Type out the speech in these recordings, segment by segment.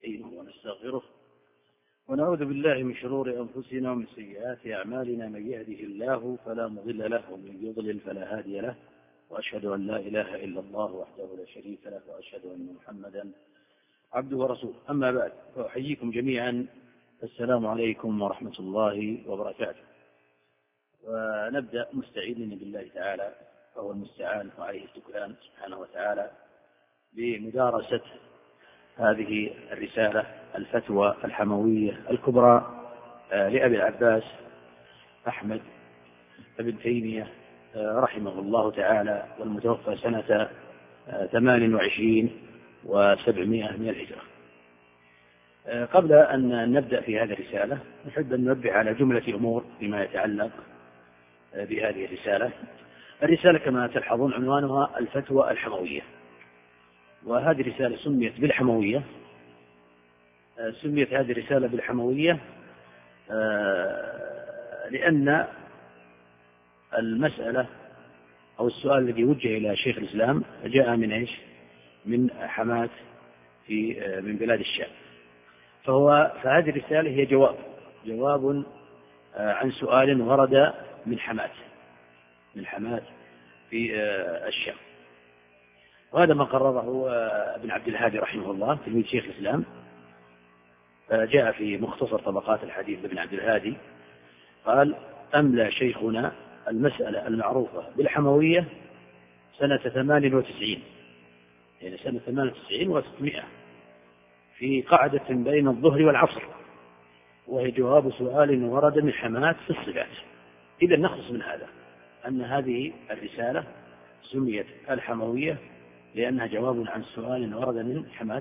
ونستغفره ونعوذ بالله من شرور أنفسنا ومن سيئات أعمالنا. من يهده الله فلا مضل له ومن يضلل فلا هادي له، وأشهد أن لا إله إلا الله وحده لا شريك له، وأشهد أن محمدا عبده ورسوله. أما بعد، فأحييكم جميعا، السلام عليكم ورحمة الله وبركاته. ونبدأ مستعينين بالله تعالى فهو المستعان وعليه التكلان سبحانه وتعالى بمدارسة هذه الرسالة الفتوى الحموية الكبرى لأبي العباس أحمد بن تيمية رحمه الله تعالى، والمتوفى سنة 28 و700 من الهجرة. قبل أن نبدأ في هذه الرسالة نحب أن ننبه على جملة أمور بما يتعلق بهذه الرسالة. الرسالة كما تلحظون عنوانها الفتوى الحموية، وهذه الرسالة سميت بالحموية. سميت هذه الرسالة بالحموية لأن المسألة أو السؤال الذي وجه إلى شيخ الإسلام جاء من إيش؟ من حماة من بلاد الشام. فهذه الرسالة هي جواب عن سؤال ورد من حماة في الشام. وهذا ما قرره ابن عبد الهادي رحمه الله تلميذ شيخ الإسلام. جاء في مختصر طبقات الحديث لابن عبد الهادي، قال: أملى شيخنا المسألة المعروفة بالحموية سنة 98، يعني سنة 98 و600، في قاعدة بين الظهر والعصر، وهي جواب سؤال ورد من حماة في الصفات. إذا نخلص من هذا أن هذه الرسالة سميت الحموية لأنها جواب عن سؤال ورد من حماة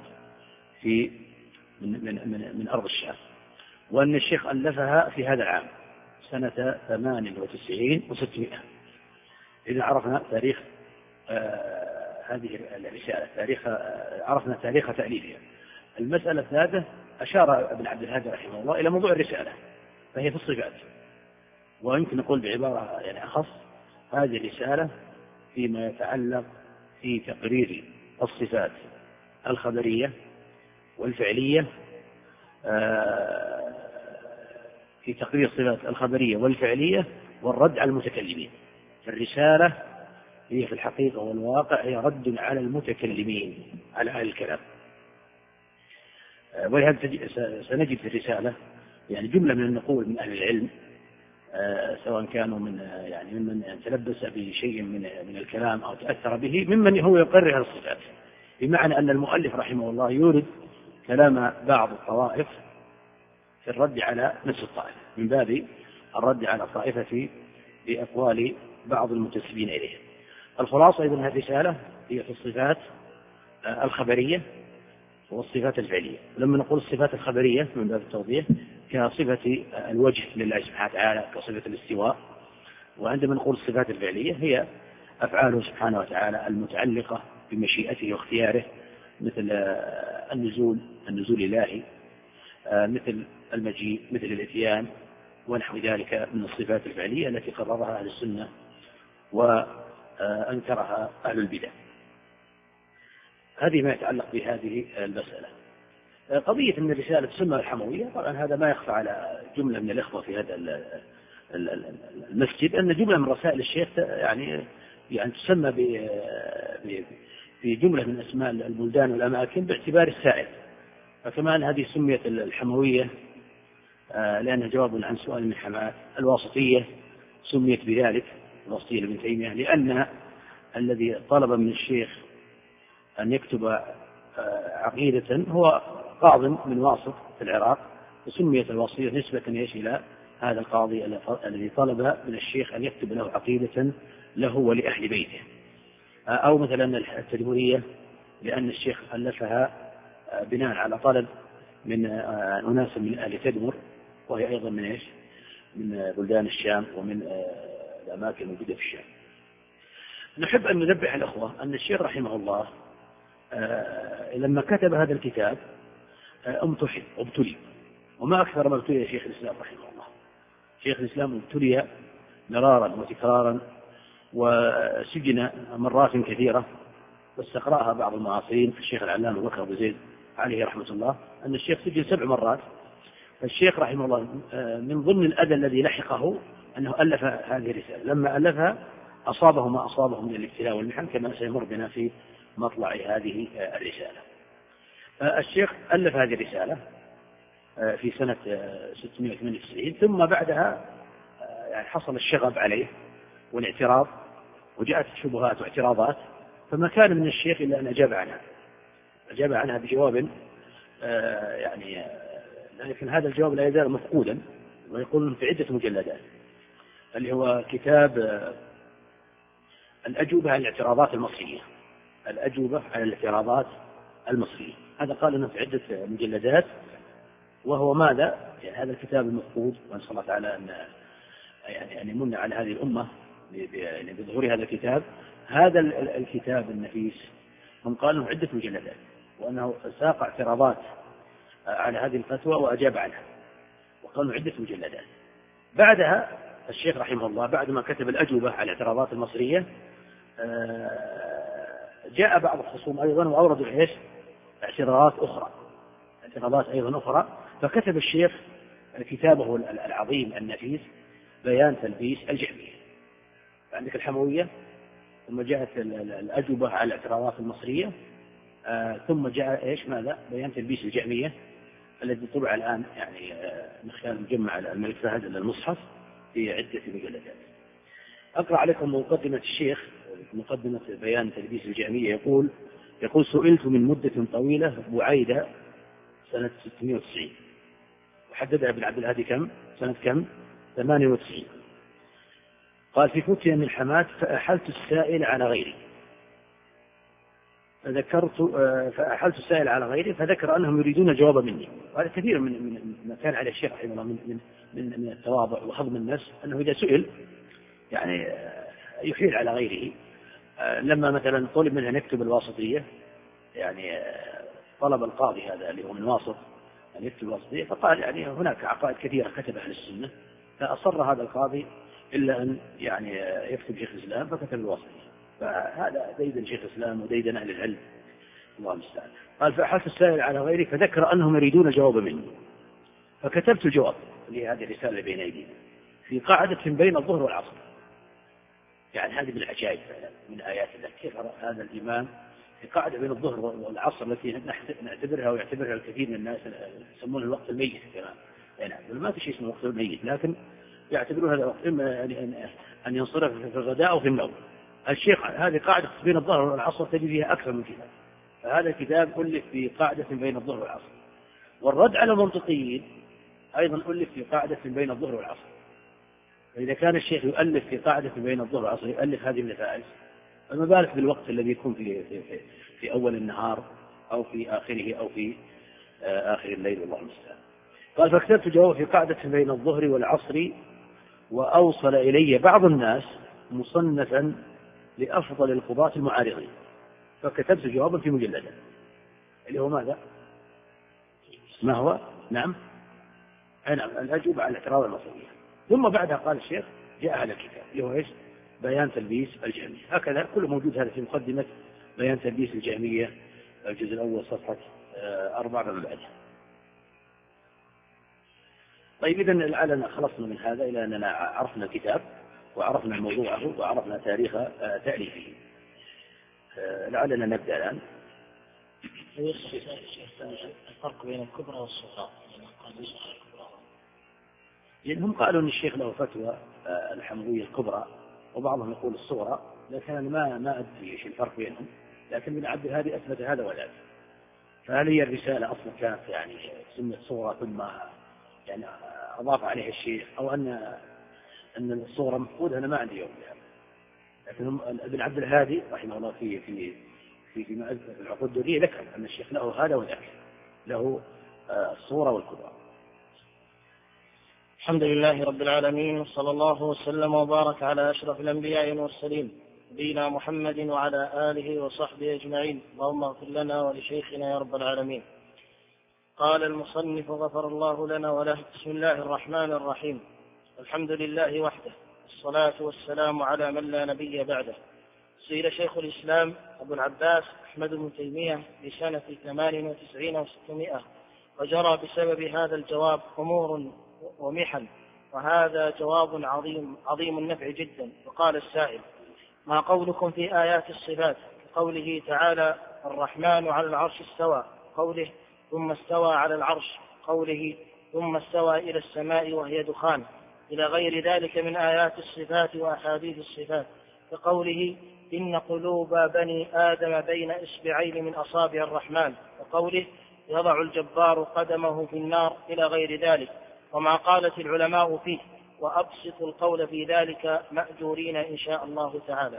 من أرض الشام، وأن الشيخ ألفها في هذا العام سنة 98 و600. إذا عرفنا تاريخ هذه الرسالة، عرفنا تاريخ تأليفها. المسألة الثالثة أشار ابن عبد الهادي رحمه الله إلى موضوع الرسالة، فهي في الصفات، ويمكن نقول بعبارة يعني أخص: هذه الرسالة فيما يتعلق في تقرير الصفات الخبرية والفعلية، في تقرير الصفات الخبرية والفعلية والرد على المتكلمين. الرسالة هي في الحقيقة والواقع هي رد على المتكلمين، على أهل الكلام. ولهذا سنجد في الرسالة يعني جملة من النقول من أهل العلم، سواء كانوا ممن تلبس بشيء من الكلام أو تأثر به، ممن هو يقرر الصفات، بمعنى أن المؤلف رحمه الله يورد كلام بعض الطوائف في الرد على نفس الطائفة، من باب الرد على الطائفة بأقوال بعض المنتسبين إليه. الخلاصة إذن هذه الرسالة هي في الصفات الخبرية والصفات الفعلية. لما نقول الصفات الخبرية من باب التوضيح كصفة الوجه لله سبحانه وتعالى، كصفة الاستواء. وعندما نقول الصفات الفعلية هي أفعاله سبحانه وتعالى المتعلقة بمشيئته واختياره، مثل النزول الإلهي، مثل المجيء، مثل الإتيان، ونحو ذلك من الصفات الفعلية التي قررها أهل السنة وأنكرها أهل البدع. هذه ما يتعلق بهذه المسألة. قضية أن الرسالة تسمى الحموية، طبعا هذا ما يخفى على جملة من الإخوة في هذا المسجد، أن جملة من رسائل الشيخ يعني تسمى بجملة من أسماء البلدان والأماكن باعتبار السائل. فكمان هذه سميت الحموية لأنها جواب عن سؤال من حماة. الواسطية سميت بذلك، الواسطية لابن تيمية، لأن الذي طلب من الشيخ أن يكتب عقيدة هو قاض من واسط في العراق، وسميت الواسطية نسبة إلى هذا القاضي الذي طلب من الشيخ أن يكتب له عقيدة له ولأهل بيته. أو مثلا التدمرية لأن الشيخ ألفها بناء على طلب من أناس من أهل تدمر، وهي أيضا من بلدان الشام ومن الأماكن الموجودة في الشام. نحب أن ننبه الأخوة أن الشيخ رحمه الله لما كتب هذا الكتاب امتحن وابتلي، وما أكثر ما ابتلي شيخ الإسلام رحمه الله. شيخ الإسلام ابتلي مرارا وتكرارا، وسجن مرات كثيرة، واستقرأها بعض المعاصرين في الشيخ العلامة بكر أبو زيد عليه رحمة الله أن الشيخ سجن 7 مرات. فالشيخ رحمه الله من ضمن الأذى الذي لحقه أنه ألف هذه الرسالة، لما ألفها أصابه ما أصابه من الابتلاء والمحن كما سيمر بنا في مطلع هذه الرسالة. الشيخ ألف هذه الرسالة في سنة 698، ثم بعدها يعني حصل الشغب عليه والاعتراض، وجاءت شبهات واعتراضات، فما كان من الشيخ إلا أن أجاب عنها بجواب يعني لكن هذا الجواب لا يزال مفقودا، ويقول في عدة مجلدات، اللي هو كتاب الأجوبة على الاعتراضات المصرية. الأجوبة على الاعتراضات المصرية، هذا قال أنه في عدة مجلدات، وهو ماذا؟ يعني هذا الكتاب المفقود، ونسأل الله تعالى أن يمن على هذه الأمة بظهور هذا الكتاب. هذا الكتاب النفيس هم قالوا عدة مجلدات، وأنه ساق اعتراضات على هذه الفتوى وأجاب عنها، وقالوا عدة مجلدات. بعدها الشيخ رحمه الله بعد ما كتب الأجوبة على الاعتراضات المصرية جاء بعض الخصوم أيضا وأوردوا إيش؟ اعتراضات أيضا أخرى، فكتب الشيخ كتابه العظيم النفيس بيان تلبيس الجهمية. عندك الحموية، ثم جاءت الأجوبة على الاعتراضات المصرية، ثم جاء إيش ماذا؟ بيان تلبيس الجهمية الذي طبع الآن يعني من خلال مجمع الملك فهد المصحف في عدة مجلدات. أقرأ عليكم مقدمة الشيخ، مقدمة بيان تلبيس الجهمية. يقول سئلت من مدة طويلة بعيدة سنة 690، وحددها ابن عبد الهادي سنة 98. قال في فتية من حماة فأحلت السائل على غيري فذكر أنهم يريدون الجواب مني. وهذا كثير من ما كان على الشيخ رحمه الله من التواضع وهضم النفس، أنه إذا سئل يعني يحيل على غيره. لما مثلا طلب منه أن يكتب الواسطية، يعني طلب القاضي هذا اللي هو من واسط أن يكتب الواسطية، فقال يعني هناك عقائد كثيرة كتب أهل السنة، فأصر هذا القاضي إلا أن يعني يكتب شيخ الإسلام فكتب الواسطية. فهذا ديدن شيخ الإسلام وديدن أهل العلم، الله المستعان. قال فأحلت السائل على غيري فذكر أنهم يريدون الجواب مني، فكتبت الجواب لهذه الرسالة بين أيدينا في قاعدة بين الظهر والعصر. يعني هذه من العجائب من آيات الله، كيف هذا الإمام في قاعدة بين الظهر والعصر التي نعتبرها ويعتبرها الكثير من الناس يسمون الوقت الميت كمان. يعني ما في شيء اسمه وقت الميت، لكن يعتبرون هذا وقت إما أن ينصرف في الغداء أو في النوم. الشيخ هذه قاعدة بين الظهر والعصر تجد فيها أكثر من كتاب، فهذا الكتاب ألف في قاعدة بين الظهر والعصر. والرد على المنطقيين أيضا ألف في قاعدة بين الظهر والعصر. فإذا كان الشيخ يؤلف في قاعدة بين الظهر والعصر يؤلف هذه النفائس، فما بالك بالوقت الذي يكون في أول النهار أو في آخره أو في آخر الليل، والله المستعان. قال فكتبت جواب في قاعدة بين الظهر والعصر، وأوصل إلي بعض الناس مصنفا لأفضل القضاة المعارضين، فكتبت جوابا في مجلدا اللي هو ماذا؟ ما هو؟ نعم الأجوبة على الاعتراض المصرية. ثم بعدها قال الشيخ جاء هذا الكتاب اللي هو ايش؟ بيان تلبيس الجهمية. هكذا كله موجود هذا في مقدمة بيان تلبيس الجهمية الجزء الأول صفحة 4 من بعدها. طيب إذن لعلنا خلصنا من هذا إلى أننا عرفنا الكتاب وعرفنا موضوعه وعرفنا تاريخ تأليفه. لعلنا نبدأ الآن. الفرق بين الكبرى والصغرى. هم قالوا أن الشيخ له فتوى الحموية الكبرى، وبعضهم يقول الصغرى، لكن أنا ما أدري إيش الفرق بينهم، لكن ابن عبد الهادي أثبت هذا وذاك. فهل هي الرسالة أصلا كانت يعني سنة صغرى ثم يعني أضاف عليها الشيخ، أو أن الصغرى مفقودة؟ أنا ما عندي يوم يعني. لكن ابن عبد الهادي رحمه الله في العقود الدورية ذكر أن الشيخ له هذا وذاك، له الصغرى والكبرى. الحمد لله رب العالمين، وصلى الله وسلم وبارك على أشرف الأنبياء والمرسلين نبينا محمد وعلى آله وصحبه أجمعين. اللهم اغفر لنا ولشيخنا يا رب العالمين. قال المصنف غفر الله لنا وله. بسم الله الرحمن الرحيم. الحمد لله وحده، الصلاة والسلام على من لا نبي بعده، سئل شيخ الإسلام أبو العباس أحمد بن تيمية في سنة 98 و600، وجرى بسبب هذا الجواب أمور ومحن، وهذا جواب عظيم النفع جدا. وقال السائل: ما قولكم في آيات الصفات قوله تعالى الرحمن على العرش استوى، قوله ثم استوى على العرش، قوله ثم استوى إلى السماء وهي دخان، إلى غير ذلك من آيات الصفات وأحاديث الصفات، كقوله إن قلوب بني آدم بين إصبعين من أصابع الرحمن، وقوله يضع الجبار قدمه في النار، إلى غير ذلك، وما قالت العلماء فيه، وأبسط القول في ذلك مأجورين إن شاء الله تعالى.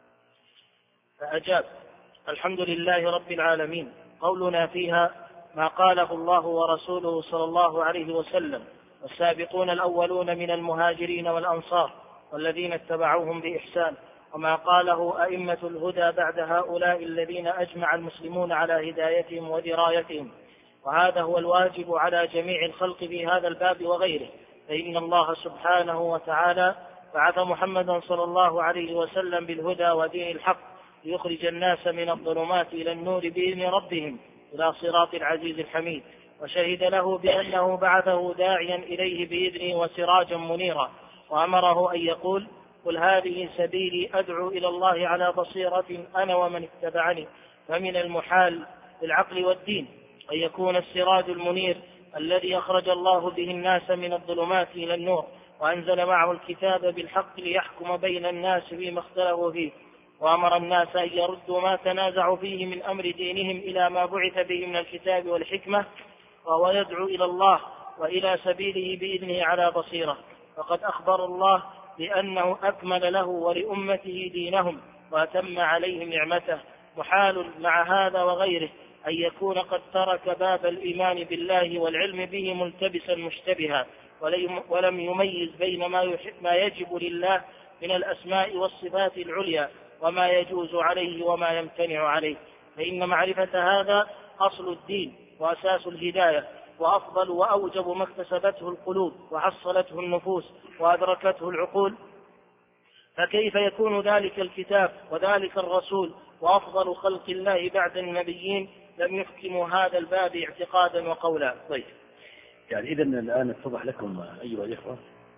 فأجاب: الحمد لله رب العالمين. قولنا فيها ما قاله الله ورسوله صلى الله عليه وسلم والسابقون الأولون من المهاجرين والأنصار والذين اتبعوهم بإحسان، وما قاله أئمة الهدى بعد هؤلاء الذين أجمع المسلمون على هدايتهم ودرايتهم، وهذا هو الواجب على جميع الخلق في هذا الباب وغيره، فإن الله سبحانه وتعالى بعث محمدا صلى الله عليه وسلم بالهدى ودين الحق ليخرج الناس من الظلمات إلى النور بإذن ربهم إلى صراط العزيز الحميد، وشهد له بأنه بعثه داعيا إليه بإذنه وسراجا منيرا، وأمره أن يقول: قل هذه سبيلي أدعو إلى الله على بصيرة أنا ومن اتبعني. فمن المحال بالعقل والدين أن يكون السراج المنير الذي أخرج الله به الناس من الظلمات إلى النور، وأنزل معه الكتاب بالحق ليحكم بين الناس فيما اختلفوا فيه، وأمر الناس أن يردوا ما تنازعوا فيه من أمر دينهم إلى ما بعث به من الكتاب والحكمة، وهو يدعو إلى الله وإلى سبيله بإذنه على بصيرة. فقد أخبر الله بأنه أكمل له ولأمته دينهم وأتم عليهم نعمته. محال مع هذا وغيره أن يكون قد ترك باب الإيمان بالله والعلم به ملتبسا مشتبها، ولم يميز بين ما يجب لله من الأسماء والصفات العليا وما يجوز عليه وما يمتنع عليه، فإن معرفة هذا أصل الدين وأساس الهداية، وأفضل وأوجب ما اكتسبته القلوب وحصلته النفوس وأدركته العقول. فكيف يكون ذلك الكتاب وذلك الرسول وأفضل خلق الله بعد النبيين لم يحكموا هذا الباب اعتقادا وقولا؟ طيب، يعني إذن الآن اتضح لكم أيها الإخوة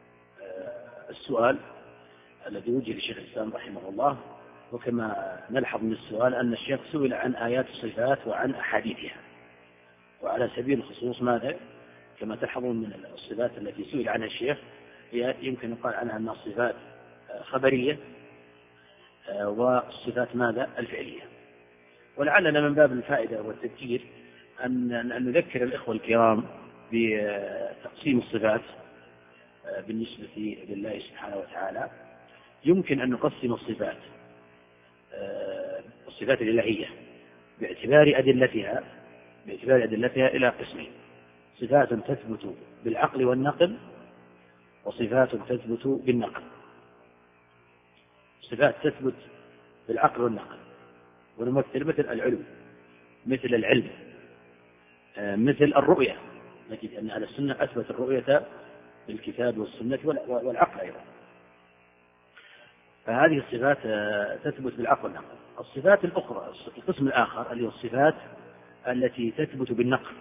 السؤال الذي وجه للشيخ الإسلام رحمه الله. وكما نلحظ من السؤال أن الشيخ سئل عن آيات الصفات وعن أحاديثها، وعلى سبيل الخصوص ماذا؟ كما تلحظون من الصفات التي سئل عنها الشيخ يمكن يقال عنها أنها صفات خبرية، والصفات ماذا؟ الفعلية. ولعلنا من باب الفائدة والتذكير أن نذكر الإخوة الكرام بتقسيم الصفات بالنسبة لله سبحانه وتعالى. يمكن أن نقسم الصفات الإلهية باعتبار أدلتها إلى قسمين: صفات تثبت بالعقل والنقل، وصفات تثبت بالنقل. صفات تثبت بالعقل والنقل ونمثل مثل العلم، مثل العلم، مثل الرؤية. نجد أن أهل السنة أثبت الرؤية بالكتاب والسنة والعقل أيضا. فهذه الصفات تثبت بالعقل والنقل. الصفات الأخرى، القسم الآخر اللي هو الصفات التي تثبت بالنقل،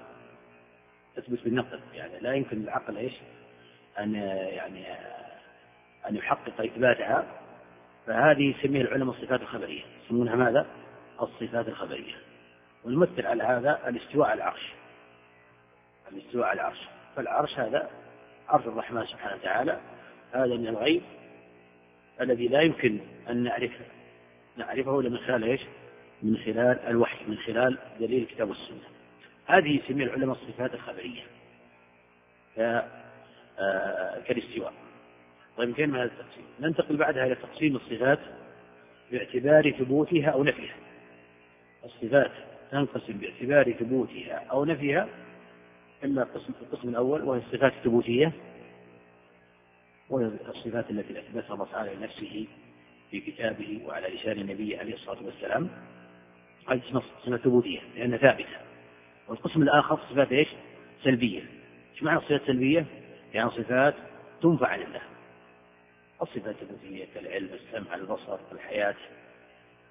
يعني لا يمكن العقل أن يحقق إثباتها، فهذه يسميها العلماء الصفات الخبرية، يسمونها ماذا؟ الصفات الخبرية. ونمثل على هذا الاستواء على العرش. فالعرش هذا عرش الرحمن سبحانه وتعالى، هذا من الغيب الذي لا يمكن أن نعرفه إلا من خلال الوحي، من خلال دليل الكتاب والسنة. هذه يسميها العلماء الصفات الخبرية كالاستواء. طيب، كيف هذا التقسيم؟ ننتقل بعدها إلى تقسيم الصفات باعتبار ثبوتها أو نفيها. الصفات تنقسم باعتبار ثبوتها أو نفيها، إما القسم الأول وهي الصفات الثبوتية، وهي الصفات التي أثبتها الله تعالى لنفسه في كتابه وعلى لسان النبي عليه الصلاة والسلام، هذه صفات ثبوتية لأنها ثابتة. والقسم الآخر صفات سلبية. ايش معنى الصفات السلبية؟ يعني صفات تنفع عن الله. الصفات الثبوتية كالعلم، السمع، البصر، الحياة،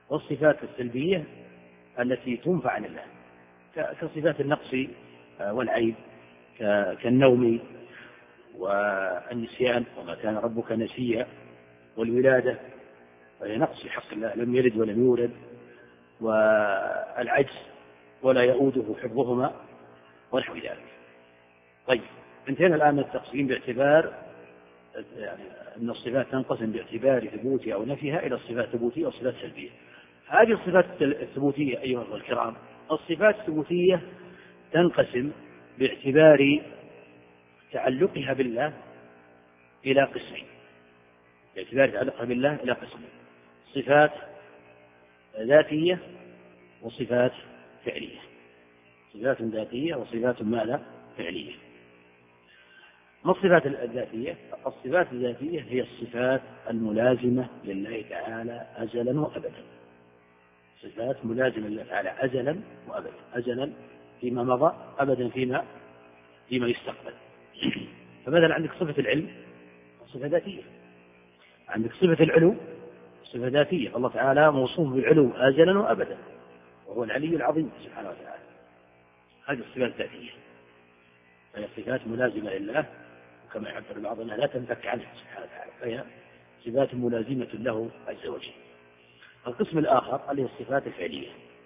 والصفات السلبية التي تنفى عن الله كصفات النقص والعيب كالنوم والنسيان وما كان ربك نسيا، والولادة وهي نقص في حق الله لم يلد ولم يولد، والعجز ولا يؤوده حفظهما ونحو ذلك. طيب انتهينا الآن من التقسيم باعتبار يعني أن الصفات تنقسم باعتبار ثبوتها أو نفيها إلى الصفات الثبوتية والصفات السلبية. هذه الصفات الثبوتية أيها الأخوة الكرام، الصفات الثبوتية تنقسم باعتبار تعلقها بالله إلى قسمين، باعتبار تعلقها بالله إلى قسمين: صفات ذاتية وصفات فعلية. صفات ذاتية وصفات ماذا؟ فعلية. ما الصفات الذاتية؟ الصفات الذاتية هي الصفات الملازمة لله تعالى أزلا وأبدا، صفات ملازمة لله تعالى أزلا وأبدا، أزلا فيما مضى، أبدا فيما يستقبل. فمثلا عندك صفة العلم صفة ذاتية، عندك صفة العلو صفة ذاتية، الله تعالى موصوف بالعلو أزلا وأبدا وهو العلي العظيم سبحانه وتعالى. هذه الصفات الذاتية، فهي صفات ملازمة لله، وكما يعبر البعض أنها لا تنفك عنه سبحانه وتعالى، فهي صفات ملازمة له عز وجل. القسم الآخر اللي هي الصفات الفعلية،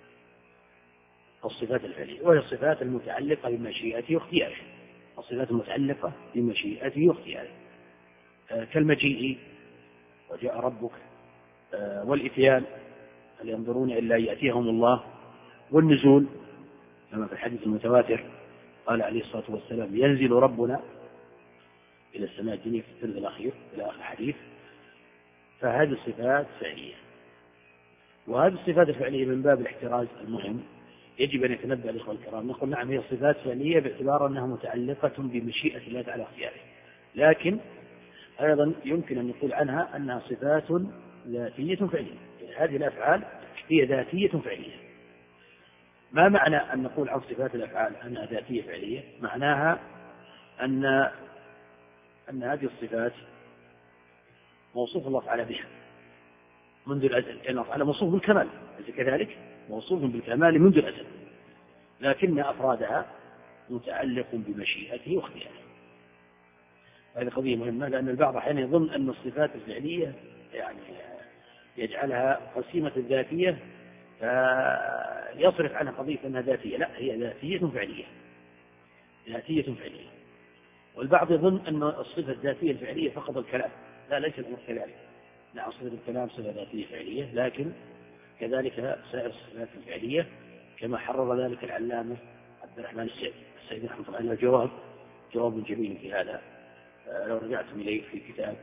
الصفات الفعلية وهي الصفات المتعلقة بمشيئته واختياره، الصفات المتعلقة بمشيئته واختياره كالمجيء وجاء ربك، والإتيان هل ينظرون إلا يأتيهم الله، والنزول كما في الحديث المتواتر قال عليه الصلاة والسلام: ينزل ربنا إلى السماء الدنيا في الثلث الأخير إلى آخر الحديث. فهذه الصفات فعلية، وهذه الصفات الفعلية من باب الاحتراز المهم يجب أن يتنبه الإخوة الكرام. نقول نعم هي صفات فعلية باعتبار أنها متعلقة بمشيئة الله تعالى واختياره، لكن أيضا يمكن أن نقول عنها أنها صفات ذاتية فعلية. هذه الأفعال هي ذاتية فعلية. ما معنى أن نقول عن صفات الأفعال أنها ذاتية فعلية؟ معناها أن هذه الصفات موصوف الله تعالى بها منذ الأزل، لأن الله تعالى موصوف بالكمال، أليس كذلك؟ موصوف بالكمال منذ الأزل، لكن أفرادها متعلق بمشيئته واختياره. هذه قضية مهمة، لأن البعض أحيانا يظن أن الصفات الفعلية يعني يجعلها قسيمة الذاتية فيصرف عنها قضية أنها ذاتية. لا، هي ذاتية فعلية، ذاتية فعلية. والبعض يظن أن الصفة الذاتية الفعلية فقط الكلام. لا، ليس الأمر كذلك. نعم، صفة الكلام صفة ذاتية فعلية، لكن كذلك سائر الصفات الفعلية كما حرر ذلك العلامة عبد الرحمن السعدي رحمه الله عليه. جواب جميل في هذا لو رجعتم إليه في كتاب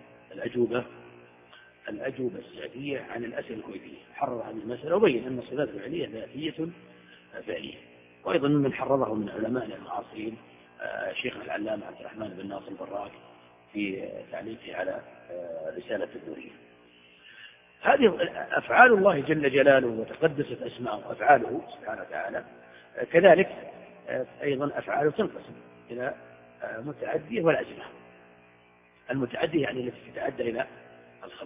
الأجوبة السعدية عن الأسئلة الكويتية، حرر هذه المسألة وبين أن الصفات الفعلية ذاتية فعلية. وأيضا من حرره من علمائنا المعاصرين شيخنا العلامة عبد الرحمن بن ناصر البراك في تعليقه على رسالة الدورية. هذه أفعال الله جل جلاله وتقدست أسماءه أفعاله سبحانه وتعالى، كذلك أيضا أفعاله تنقسم إلى متعدية ولازمة. المتعدية يعني التي تتعدى إلى الخلق،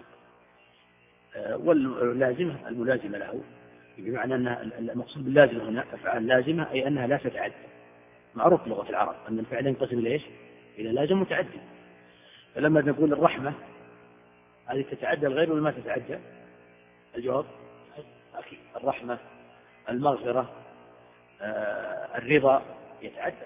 واللازمة الملازمة له، بمعنى أن المقصود باللازمة هنا أفعال لازمة أي أنها لا تتعدى. معروف في لغة العرب أن الفعل ينقسم إلى إيش؟ إلى لازم متعدي. فلما نقول الرحمة هذه تتعدى الغير ولا ما تتعدى؟ الجواب أكيد الرحمة. المغفرة، الرضا يتعدى،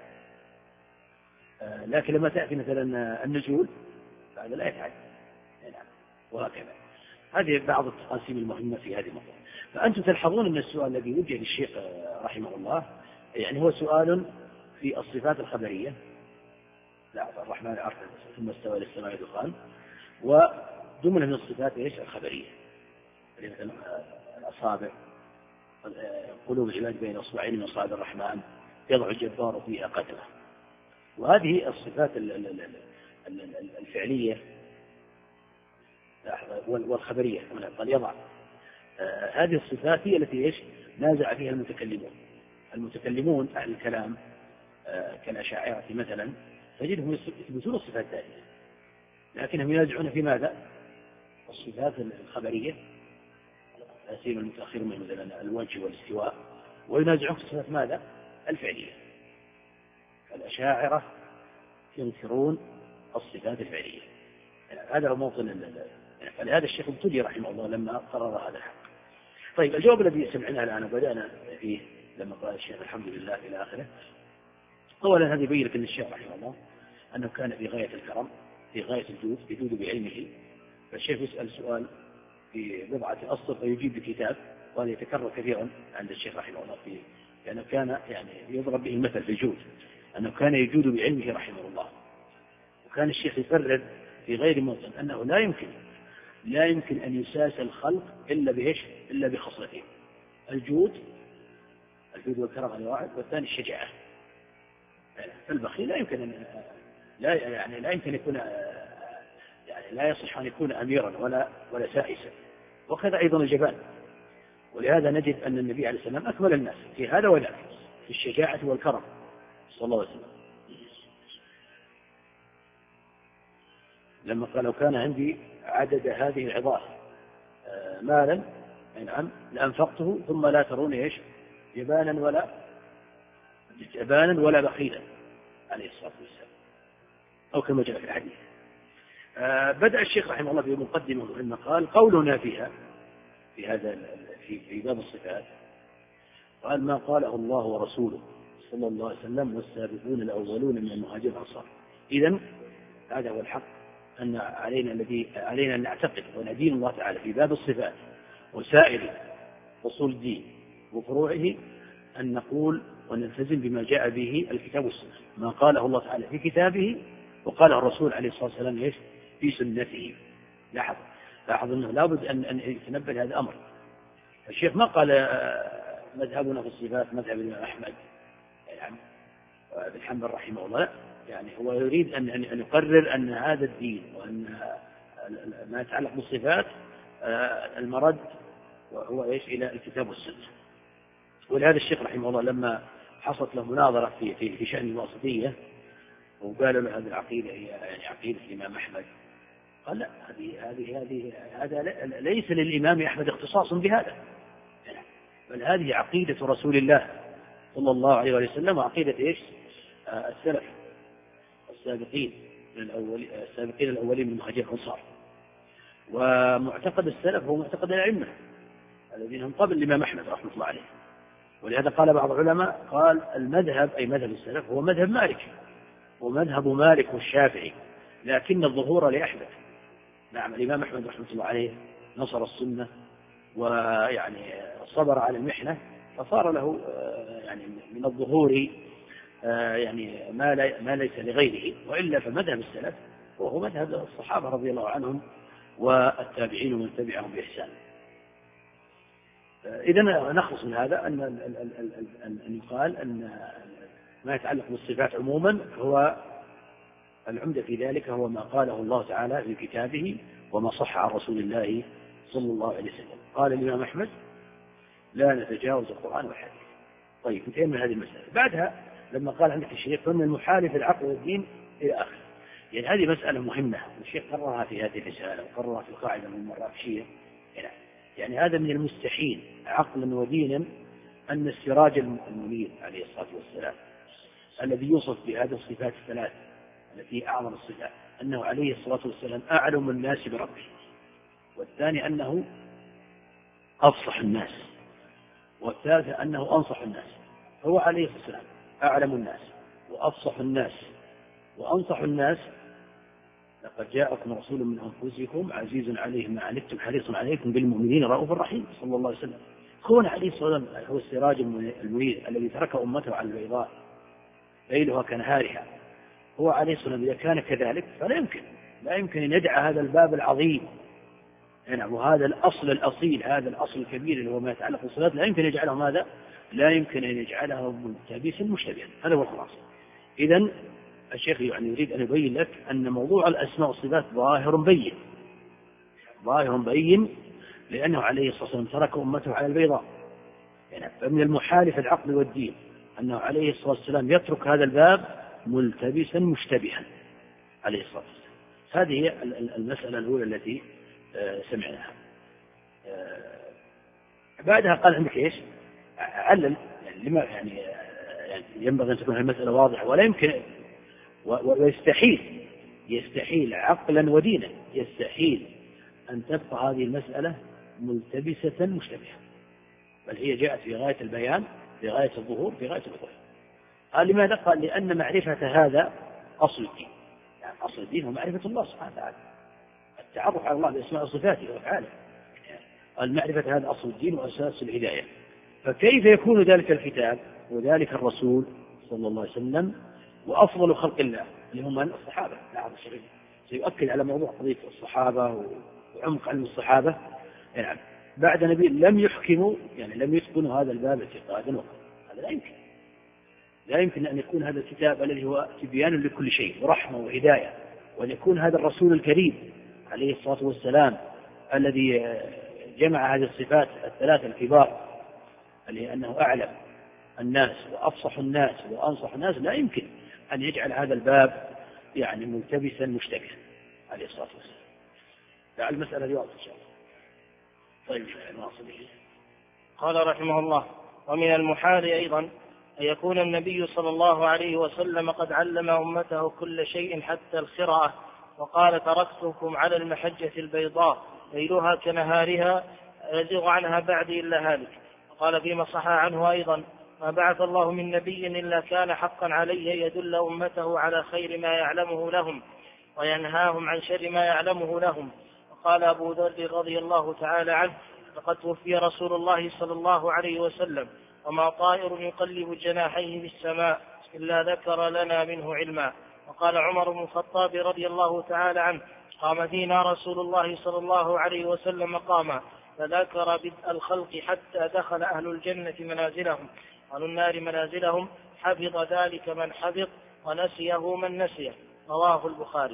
لكن لما تأتي مثلا النزول فهذا لا يتعدى. وهكذا. هذه بعض التقاسيم المهمة في هذه الموضوع. فأنتم تلحظون أن السؤال الذي وجه للشيخ رحمه الله يعني هو سؤال في الصفات الخبرية، لا الرحمن عرش ثم استوى إلى السماء دخان، وضمن من الصفات ايش؟ الخبرية، مثلا الأصابع، قلوب العباد بين أصبعين من أصابع الرحمن يضع الجبار فيها قدمه. وهذه الصفات الفعلية والخبرية قد يضع هذه الصفات هي التي ايش؟ نازع فيها المتكلمون أهل الكلام كالأشاعرة مثلا، تجدهم يثبتون الصفات الذاتية لكنهم ينازعون في ماذا؟ الصفات الخبرية سيما المتأخرون من مثلا الوجه والاستواء، وينازعون في الصفات ماذا؟ الفعلية. الأشاعرة ينكرون الصفات الفعلية. هذا هو موطن فلهذا الشيخ ابتلي رحمه الله لما قرر هذا الحق. طيب الجواب الذي سمعناه الآن وبدأنا فيه لما قال الشيخ الحمد لله إلى آخره، أولا هذا يبين لك أن الشيخ رحمه الله أنه كان في غاية الكرم، في غاية الجود، يجود بعلمه. فالشيخ يسأل سؤال في بضعة أسطر فيجيب بكتاب، وهذا يتكرر كثيرا عند الشيخ رحمه الله فيه، لأنه كان يضرب به المثل في الجود، أنه كان يجود بعلمه رحمه الله. وكان الشيخ يقرر في غير موطن أنه لا يمكن أن يساس الخلق إلا بإيش؟ إلا بخصلتين: الجود والكرم على واحد، والثاني الشجاعة. فالبخيل لا يمكن أن لا يمكن يكون لا يصح أن يكون أميرا ولا سائسا. وكذا أيضا الجبان. ولهذا نجد أن النبي عليه السلام أكمل الناس في هذا وذاك، في الشجاعة والكرم صلى الله عليه وسلم. لما قال: لو كان عندي عدد هذه العظام مالا لأنفقته ثم لا ترون إيش؟ جبانا ولا بخيلا، عليه الصلاة والسلام، أو كما جاء في الحديث. بدأ الشيخ رحمه الله بمقدمة مهمة، قال: قولنا فيها في باب الصفات، قال: ما قاله الله ورسوله صلى الله عليه وسلم والسابقون الأولون من المهاجرين والأنصار. إذن هذا هو الحق، أن علينا أن نعتقد وندين الله تعالى في باب الصفات وسائر أصول الدين وفروعه، أن نقول ونلتزم بما جاء به الكتاب والسنة، ما قاله الله تعالى في كتابه وقاله الرسول عليه الصلاة والسلام في سنته. لاحظ أنه لابد أن يتنبه هذا الأمر. الشيخ ما قال مذهبنا في الصفات مذهب الإمام أحمد بن حنبل رحمه الله، هو يريد أن يقرر أن هذا الدين وأن ما يتعلق بالصفات المرد هو إلى الكتاب والسنة. ولهذا الشيخ رحمه الله لما حصلت له مناظرة في شأن الواسطية وقالوا له هذه العقيدة هي عقيدة الإمام أحمد، قال: لا، هذا ليس للإمام أحمد اختصاص بهذا، بل هذه عقيدة رسول الله صلى الله عليه وسلم، وعقيدة السلف السابقين الأولين من المهاجرين والأنصار. ومعتقد السلف هو معتقد الأئمة الذين هم قبل الإمام أحمد رحمه الله عليه. ولهذا قال بعض العلماء، قال: المذهب أي مذهب السلف هو مذهب مالك، ومذهب مالك والشافعي، لكن الظهور لأحمد. نعم، الإمام أحمد رحمه الله عليه نصر السنة صبر على المحنة، فصار له من الظهور ما ليس لغيره. وإلا فمذهب السلف وهو مذهب الصحابة رضي الله عنهم والتابعين ومن تبعهم بإحسان. إذن نخلص من هذا أن يقال أن ما يتعلق بالصفات عموما هو العمدة في ذلك هو ما قاله الله تعالى في كتابه وما صح عن رسول الله صلى الله عليه وسلم. قال الإمام أحمد: لا نتجاوز القرآن والحديث. طيب، انتهينا من هذه المسألة. بعدها لما قال عندك الشيخ: فمن المحال في العقل والدين إلى آخره. هذه مسألة مهمة، والشيخ قررها في هذه الرسالة وقررها في القاعدة من المراكشية. هذا من المستحيل عقلا ودينا أن السراج المنير عليه الصلاة والسلام الذي يوصف بهذه الصفات الثلاث التي أعظم الصفات، أنه عليه الصلاة والسلام أعلم الناس بربه، والثاني أنه أفصح الناس، والثالث أنه أنصح الناس. هو عليه الصلاة والسلام أعلم الناس وأفصح الناس وأنصح الناس. لقد جاءكم رسول من أنفسكم عزيز عليه ما عنتم حريص عليكم بالمؤمنين رؤوف رحيم صلى الله عليه وسلم. كون عليه الصلاة والسلام هو السراج المنير الذي ترك أمته على البيضاء ليلها كنهارها، هو عليه الصلاة والسلام إذا كان كذلك فلا يمكن أن يدع هذا الباب العظيم، وهذا الأصل الأصيل، هذا الأصل الكبير اللي هو ما يتعلق بالصلاة، لا يمكن يجعله ماذا؟ لا يمكن أن يجعله ملتبسا مشتبها. هذا هو الخلاصة. إذن الشيخ يريد أن يبين لك أن موضوع الأسماء والصفات ظاهر بين، لأنه عليه الصلاة والسلام ترك أمته على البيضاء. فمن المحال في العقل والدين أنه عليه الصلاة والسلام يترك هذا الباب ملتبسا مشتبها عليه الصلاة والسلام. هذه هي المسألة الأولى التي سمعناها. بعدها قال عندك إيش؟ علل يعني لما يعني ينبغي أن تكون المسألة واضحة، ولا يمكن يستحيل عقلا ودينا، يستحيل أن تبقى هذه المسألة ملتبسة مشتبهة، بل هي جاءت في غاية البيان، في غاية الظهور، في غاية الوضوح. قال لماذا؟ قال لأن معرفة هذا أصل الدين، يعني أصل الدين هو معرفة الله سبحانه وتعالى، التعرف على الله بأسماء وصفاته وأفعاله. قال معرفة هذا أصل الدين وأساس الهداية، فكيف يكون ذلك الكتاب وذلك الرسول صلى الله عليه وسلم وأفضل خلق الله اللي هم الصحابة؟ نعم الشريف سيؤكد على موضوع قضية الصحابة وعمق علم الصحابة. يعني بعد نبي لم يحكموا، يعني لم يتقنوا هذا الباب اعتقادا وقتا، هذا لا يمكن أن يكون هذا الكتاب الذي هو تبيان لكل شيء ورحمة وهداية، وأن يكون هذا الرسول الكريم عليه الصلاة والسلام الذي جمع هذه الصفات الثلاثة الكبار، لأنه أعلم الناس وأفصح الناس وأنصح الناس، لا يمكن أن يجعل هذا الباب يعني ملتبسا مشتبها عليه الصلاة والسلام. فعلى المسألة دي واضحة إن شاء الله. طيب قال رحمه الله: ومن المحال أيضا أن يكون النبي صلى الله عليه وسلم قد علم أمته كل شيء حتى الخرأة، وقال: تركتكم على المحجة البيضاء ليلها كنهارها يزيغ عنها بعدي إلا هالك. وقال فيما صح عنه أيضا: ما بعث الله من نبي إلا كان حقا عليه يدل أمته على خير ما يعلمه لهم وينهاهم عن شر ما يعلمه لهم. وقال أبو ذر رضي الله تعالى عنه: لقد توفي رسول الله صلى الله عليه وسلم وما طائر يقلب جناحيه في السماء إلا ذكر لنا منه علما. وقال عمر بن الخطاب رضي الله تعالى عنه: قام فينا رسول الله صلى الله عليه وسلم مقاما فذكر بدء الخلق حتى دخل أهل الجنة منازلهم وأهل النار منازلهم، حفظ ذلك من حفظ ونسيه من نسيه. رواه البخاري.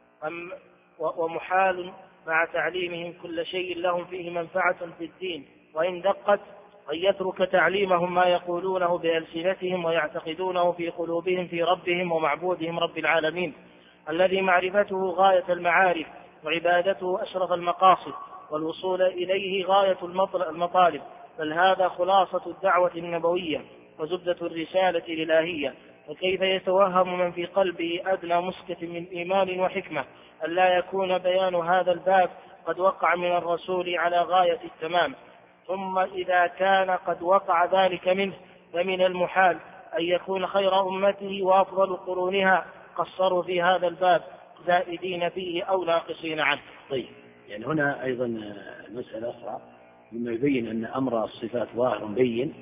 ومحال مع تعليمهم كل شيء لهم فيه منفعة في الدين وإن دقت أن يترك تعليمهم ما يقولونه بألسنتهم ويعتقدونه في قلوبهم في ربهم ومعبودهم رب العالمين، الذي معرفته غاية المعارف وعبادته أشرف المقاصد والوصول إليه غاية المطالب، بل هذا خلاصة الدعوة النبوية وزبدة الرسالة الإلهية. وكيف يتوهم من في قلبه أدنى مسكة من إيمان وحكمة أن لا يكون بيان هذا الباب قد وقع من الرسول على غاية التمام؟ ثم إذا كان قد وقع ذلك منه فمن المحال أن يكون خير أمته وأفضل قرونها قصروا في هذا الباب زائدين فيه أو ناقصين عنه. طيب، يعني هنا أيضا مسألة أخرى مما يبين أن أمر الصفات ظاهر بين،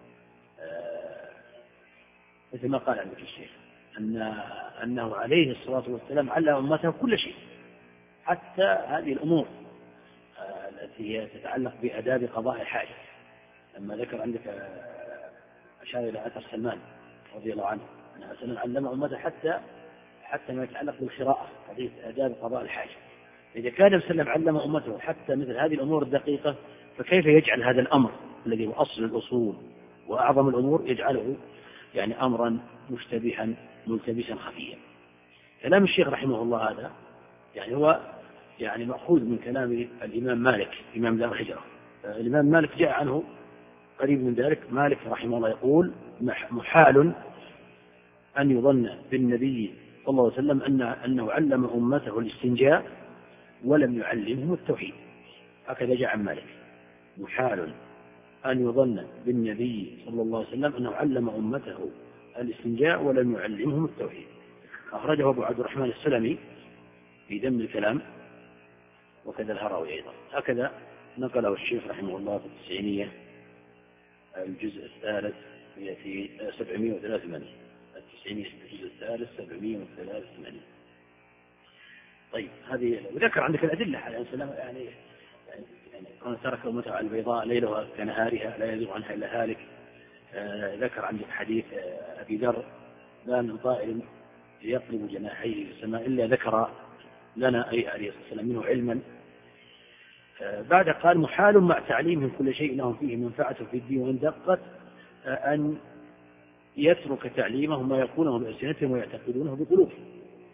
مثل ما قال عندك الشيخ أنه عليه الصلاة والسلام علم أمته كل شيء، حتى هذه الأمور التي هي تتعلق بآداب قضاء الحاجة. لما ذكر عندك أشار إلى أثر سلمان رضي الله عنه أن سلمان علم أمته حتى ما يتعلق بالقراءة، قضية آداب قضاء الحاجة. إذا كان وسلم علم أمته حتى مثل هذه الأمور الدقيقة، فكيف يجعل هذا الأمر الذي هو أصل الأصول وأعظم الأمور يجعله يعني أمرا مشتبها ملتبسا خفيا؟ كلام الشيخ رحمه الله هذا يعني هو يعني مأخوذ من كلام الإمام مالك إمام دار الهجرة. الإمام مالك جاء عنه قريب من ذلك، مالك رحمه الله يقول: محال أن يظن بالنبي صلى الله عليه وسلم أنه علم أمته الاستنجاء ولم يعلمهم التوحيد. هكذا جاء عن مالك: محال أن يظن بالنبي صلى الله عليه وسلم أنه علم أمته الاستنجاء ولم يعلمهم التوحيد. أخرجه أبو عبد الرحمن السلمي في ذم الكلام، وكذا الهروي أيضا. هكذا نقله الشيخ رحمه الله في التسعينية الجزء الثالث في 783. التسعينية الجزء الثالث 783. طيب، هذه وذكر عندك الأدلة على السلام يعني كون ترك أمته على البيضاء ليلها كنهارها لا يزيغ عنها إلا هالك. ذكر عندك حديث أبي ذر: لا من طائر يقلب جناحيه في السماء إلا ذكر لنا أي عليه الصلاة والسلام منه علما. بعد قال: محال مع تعليمهم كل شيء لهم فيه منفعة في الدين وإن دقت أن يترك تعليمهم ما يقولونه بألسنتهم ويعتقدونه بقلوبهم.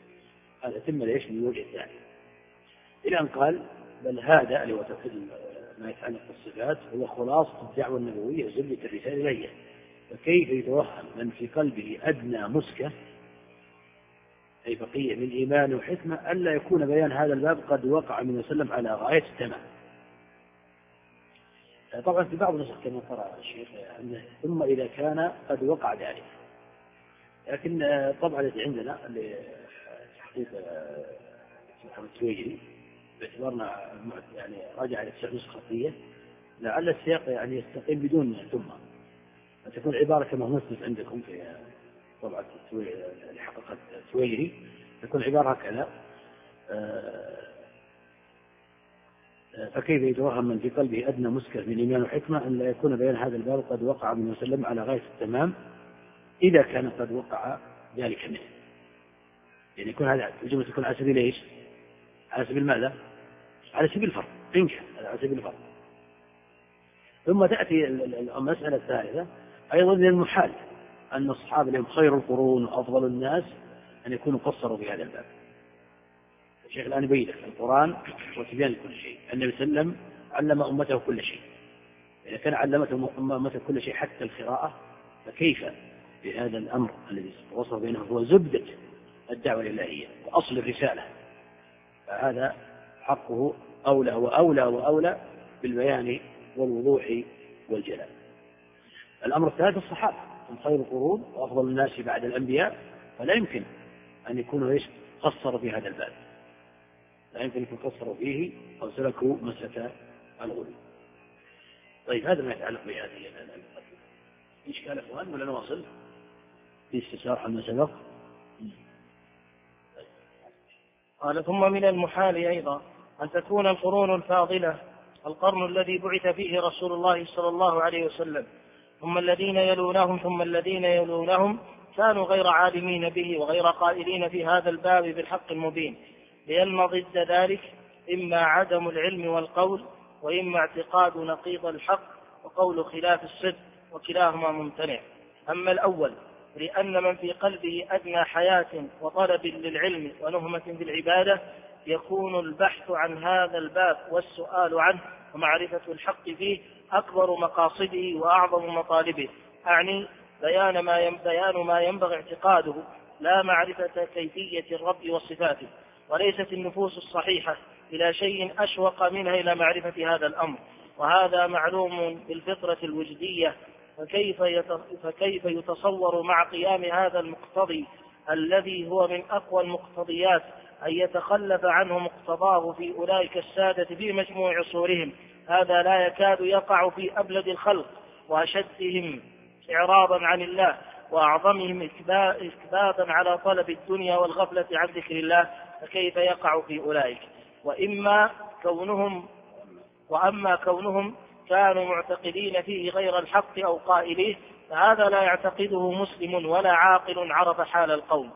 هذا تم ليش من الوجه الثاني، إلى أن قال: بل هذا اللي هو ما يتعلق بالصفات هو خلاصة الدعوة النبوية زبدة الرسالة إليه. فكيف يتوهم من في قلبه أدنى مسكة أي بقية من إيمان وحكمة ألا يكون بيان هذا الباب قد وقع من وسلم على غاية التمام. طبعا في بعض النسخ كما قرأ الشيخ ثم إذا كان قد وقع ذلك، لكن طبعا التي عندنا لتحقيق محمد السويجري باعتبارنا يعني راجع على نسخ خطية لعل السياق يعني يستقيم بدون ثم تكون عبارة كما نصف عندكم في طبعا اللي حققت السويجري تكون عبارة هكذا: فكيف يتوهم من في قلبه أدنى مسكة من إيمان وحكمة أن لا يكون بيان هذا الباب قد وقع من وسلم على غاية التمام إذا كان قد وقع ذلك منه. يعني يكون هذا الجملة تكون على سبيل إيش؟ على سبيل ماذا؟ على سبيل الفرق، إنك على سبيل الفرق. ثم تأتي المسألة الثالثة أيضا من المحال أن الصحابة لهم خير القرون وأفضل الناس أن يكونوا قصروا في هذا الباب. الشيخ الآن يبين لك القرآن وتبيان كل شيء. النبي صلى الله عليه وسلم علم أمته كل شيء، إذا كان علمته أمته كل شيء حتى القراءة فكيف بهذا الأمر الذي وصل بينه هو زبدة الدعوة الإلهية وأصل الرسالة؟ فهذا حقه أولى وأولى وأولى بالبيان والوضوح والجلال. الأمر الثالث الصحابة هم خير القرون وأفضل الناس بعد الأنبياء، فلا يمكن أن يكونوا قصروا في هذا الباب، لا يمكن أن يقصروا فيه أو سلكوا مسلك الغلو. طيب هذا ما يتعلق بهذه المقدمة. إشكال أخوان ولا نواصل في استشارة عما سبق؟ قال: ثم من المحال أيضا أن تكون القرون الفاضلة القرن الذي بعث فيه رسول الله صلى الله عليه وسلم ثم الذين يلونهم ثم الذين يلونهم كانوا غير عالمين به وغير قائلين في هذا الباب بالحق المبين، لأن ضد ذلك إما عدم العلم والقول وإما اعتقاد نقيض الحق وقول خلاف الصدق، وكلاهما ممتنع. أما الأول لأن من في قلبه أدنى حياة وطلب للعلم ونهمة بالعبادة يكون البحث عن هذا الباب والسؤال عنه ومعرفة الحق فيه أكبر مقاصده وأعظم مطالبه، أعني بيان ما ينبغي اعتقاده لا معرفة كيفية الرب وصفاته. وليست النفوس الصحيحة إلى شيء أشوق منها إلى معرفة هذا الأمر، وهذا معلوم بالفطرة الوجدية. فكيف يتصور مع قيام هذا المقتضي الذي هو من أقوى المقتضيات أن يتخلف عنه مقتضاه في أولئك السادة في مجموع عصورهم؟ هذا لا يكاد يقع في أبلد الخلق وأشدهم إعراضا عن الله وأعظمهم إكبابا على طلب الدنيا والغفلة عن ذكر الله، فكيف يقع في أولئك؟ وأما كونهم كانوا معتقدين فيه غير الحق أو قائليه فهذا لا يعتقده مسلم ولا عاقل عرف حال القوم.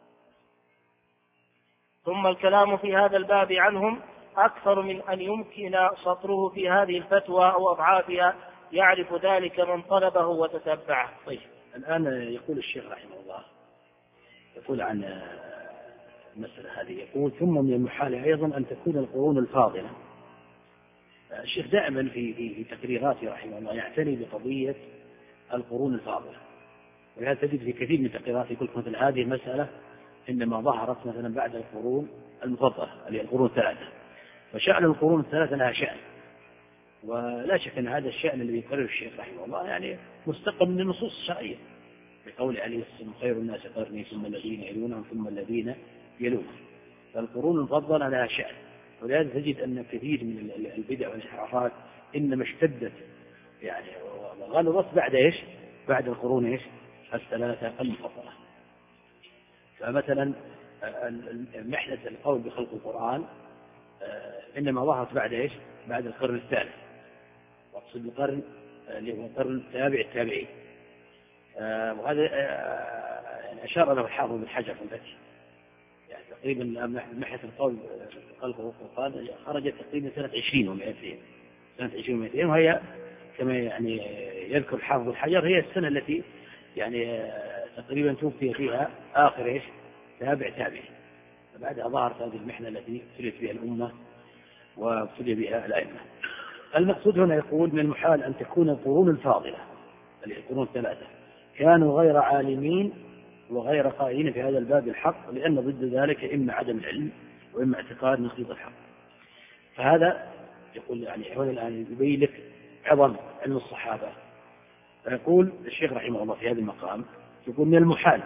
ثم الكلام في هذا الباب عنهم أكثر من أن يمكن سطره في هذه الفتوى أو أضعافها، يعرف ذلك من طلبه وتتبعه. طيب الآن يقول الشيخ رحمه الله يقول عن المسألة هذه، يقول: ثم من المحال أيضا أن تكون القرون الفاضلة. الشيخ دائما في تقريراته رحمه الله يعتني بقضية القرون الفاضلة، ولهذا تجد في كثير من تقريراته يقول مثل هذه المسألة إنما ظهرت مثلا بعد القرون المفضلة اللي هي القرون الثلاثة، فشأن القرون الثلاثة لها شأن، ولا شك أن هذا الشأن الذي يقرره الشيخ رحمه الله يعني مستقى من النصوص الشرعية، بقول عليه السلام: خير الناس قرني ثم الذين يلونهم ثم الذين يلونهم. فالقرون المفضلة لها شأن، ولهذا تجد أن كثير من البدع والانحرافات إنما اشتدت يعني وغلظت بعد إيش؟ بعد القرون إيش؟ الثلاثة المفضلة. فمثلا محنة القول بخلق القرآن إنما ظهرت بعد إيش؟ بعد القرن الثالث، واقصد القرن اللي هو القرن التابع التابعي. وهذا أشار له الحافظ بن حجر في الفتح، يعني تقريبا محنة القول بخلق القرآن خرجت تقريبا سنة 20 و200، سنة 20 و200، وهي كما يعني يذكر الحافظ بن حجر هي السنة التي يعني تقريبا توفي فيها آخر إيش؟ تابع تابعي. فبعدها ظهرت هذه المحنة التي ابتليت بها الأمة وابتلي بها الأئمة. المقصود هنا يقول من المحال أن تكون القرون الفاضلة القرون الثلاثة كانوا غير عالمين وغير قائلين في هذا الباب الحق، لأن ضد ذلك إما عدم العلم وإما اعتقاد نقيض الحق. فهذا يقول يعني هنا الآن يبين لك عظم علم الصحابة. فيقول الشيخ رحمه الله في هذا المقام يقول من المحال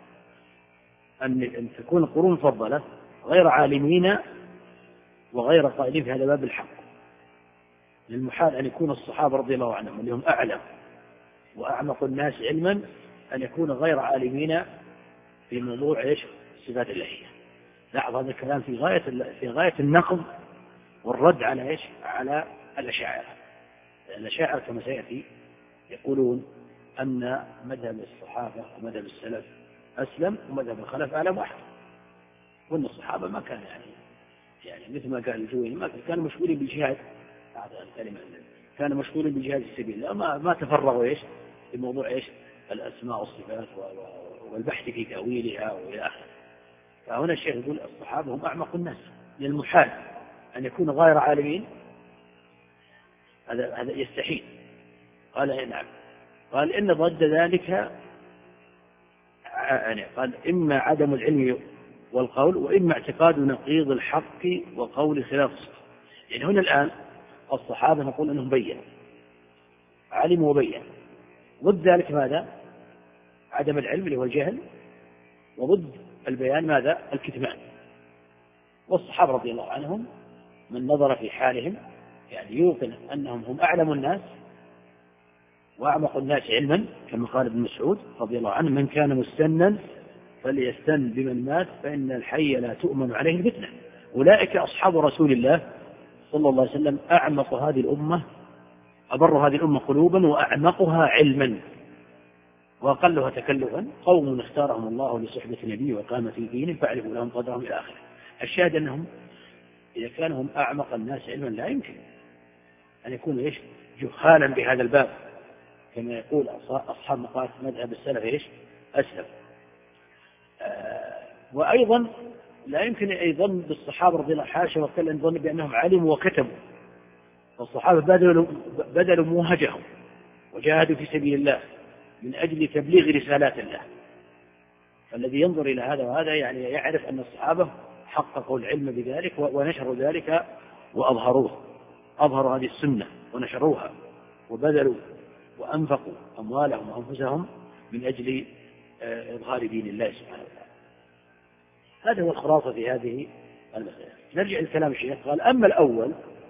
أن تكون القرون المفضلة غير عالمين وغير قائلين في هذا الباب الحق. من المحال أن يكون الصحابة رضي الله عنهم اللي هم أعلم وأعمق الناس علما أن يكون غير عالمين في موضوع صفات الإلهية. لاحظ هذا الكلام في غاية النقد والرد على على الأشاعرة. الأشاعرة كما سيأتي يقولون أن مذهب الصحابة ومذهب السلف أسلم ومذهب الخلف أعلم واحد، وأن الصحابة ما كان يعني مثل ما قال الجويني ما كانوا مشغولين بالجهاد. هذا الكلمة كانوا مشغولين بالجهاد في سبيل الله، ما تفرغوا لموضوع الأسماء والصفات والبحث في تأويلها وإلى آخره. فهنا الشيخ يقول الصحابة هم أعمق الناس، من المحال أن يكونوا غير عالمين، هذا يستحيل. قال نعم، قال إن ضد ذلك قال إما عدم العلم والقول وإما اعتقاد نقيض الحق وقول خلاف الصحابة. يعني هنا الآن الصحابة نقول أنهم بيّنوا علموا وبيّنوا، ضد ذلك ماذا؟ عدم العلم اللي هو الجهل، وضد البيان ماذا؟ الكتمان. والصحابة رضي الله عنهم من نظر في حالهم يعني يوقن أنهم هم أعلم الناس وأعمق الناس علما، كما قال ابن مسعود رضي الله عنه من كان مستنا فليستن بمن مات فإن الحي لا تؤمن عليه الفتنة. أولئك أصحاب رسول الله صلى الله عليه وسلم أعمق هذه الأمة، أبر هذه الأمة قلوبا وأعمقها علما وأقلها تكلفا، قوم اختارهم الله لصحبة النبي وقامة دينه فاعرفوا لهم قدرهم إلى آخره. الشاهد أنهم إذا كانوا هم أعمق الناس علما لا يمكن أن يكونوا جهالا بهذا الباب، كما يقول أصحاب مقالة مذهب السلف أسلم. وأيضا لا يمكن أن يظن بالصحابة رضي الله حاشا وكل أن يظن بأنهم علموا وكتبوا. والصحابة بذلوا موهجهم وجاهدوا في سبيل الله من أجل تبليغ رسالات الله. فالذي ينظر إلى هذا وهذا يعني يعرف أن الصحابة حققوا العلم بذلك ونشروا ذلك وأظهروه، أظهروا هذه السنة ونشروها وبذلوا وأنفقوا أموالهم وأنفسهم من أجل إظهار دين الله سبحانه وتعالى. هذا هو الخلاصة في هذه المسألة. نرجع لكلام الشيخ. قال أما الأول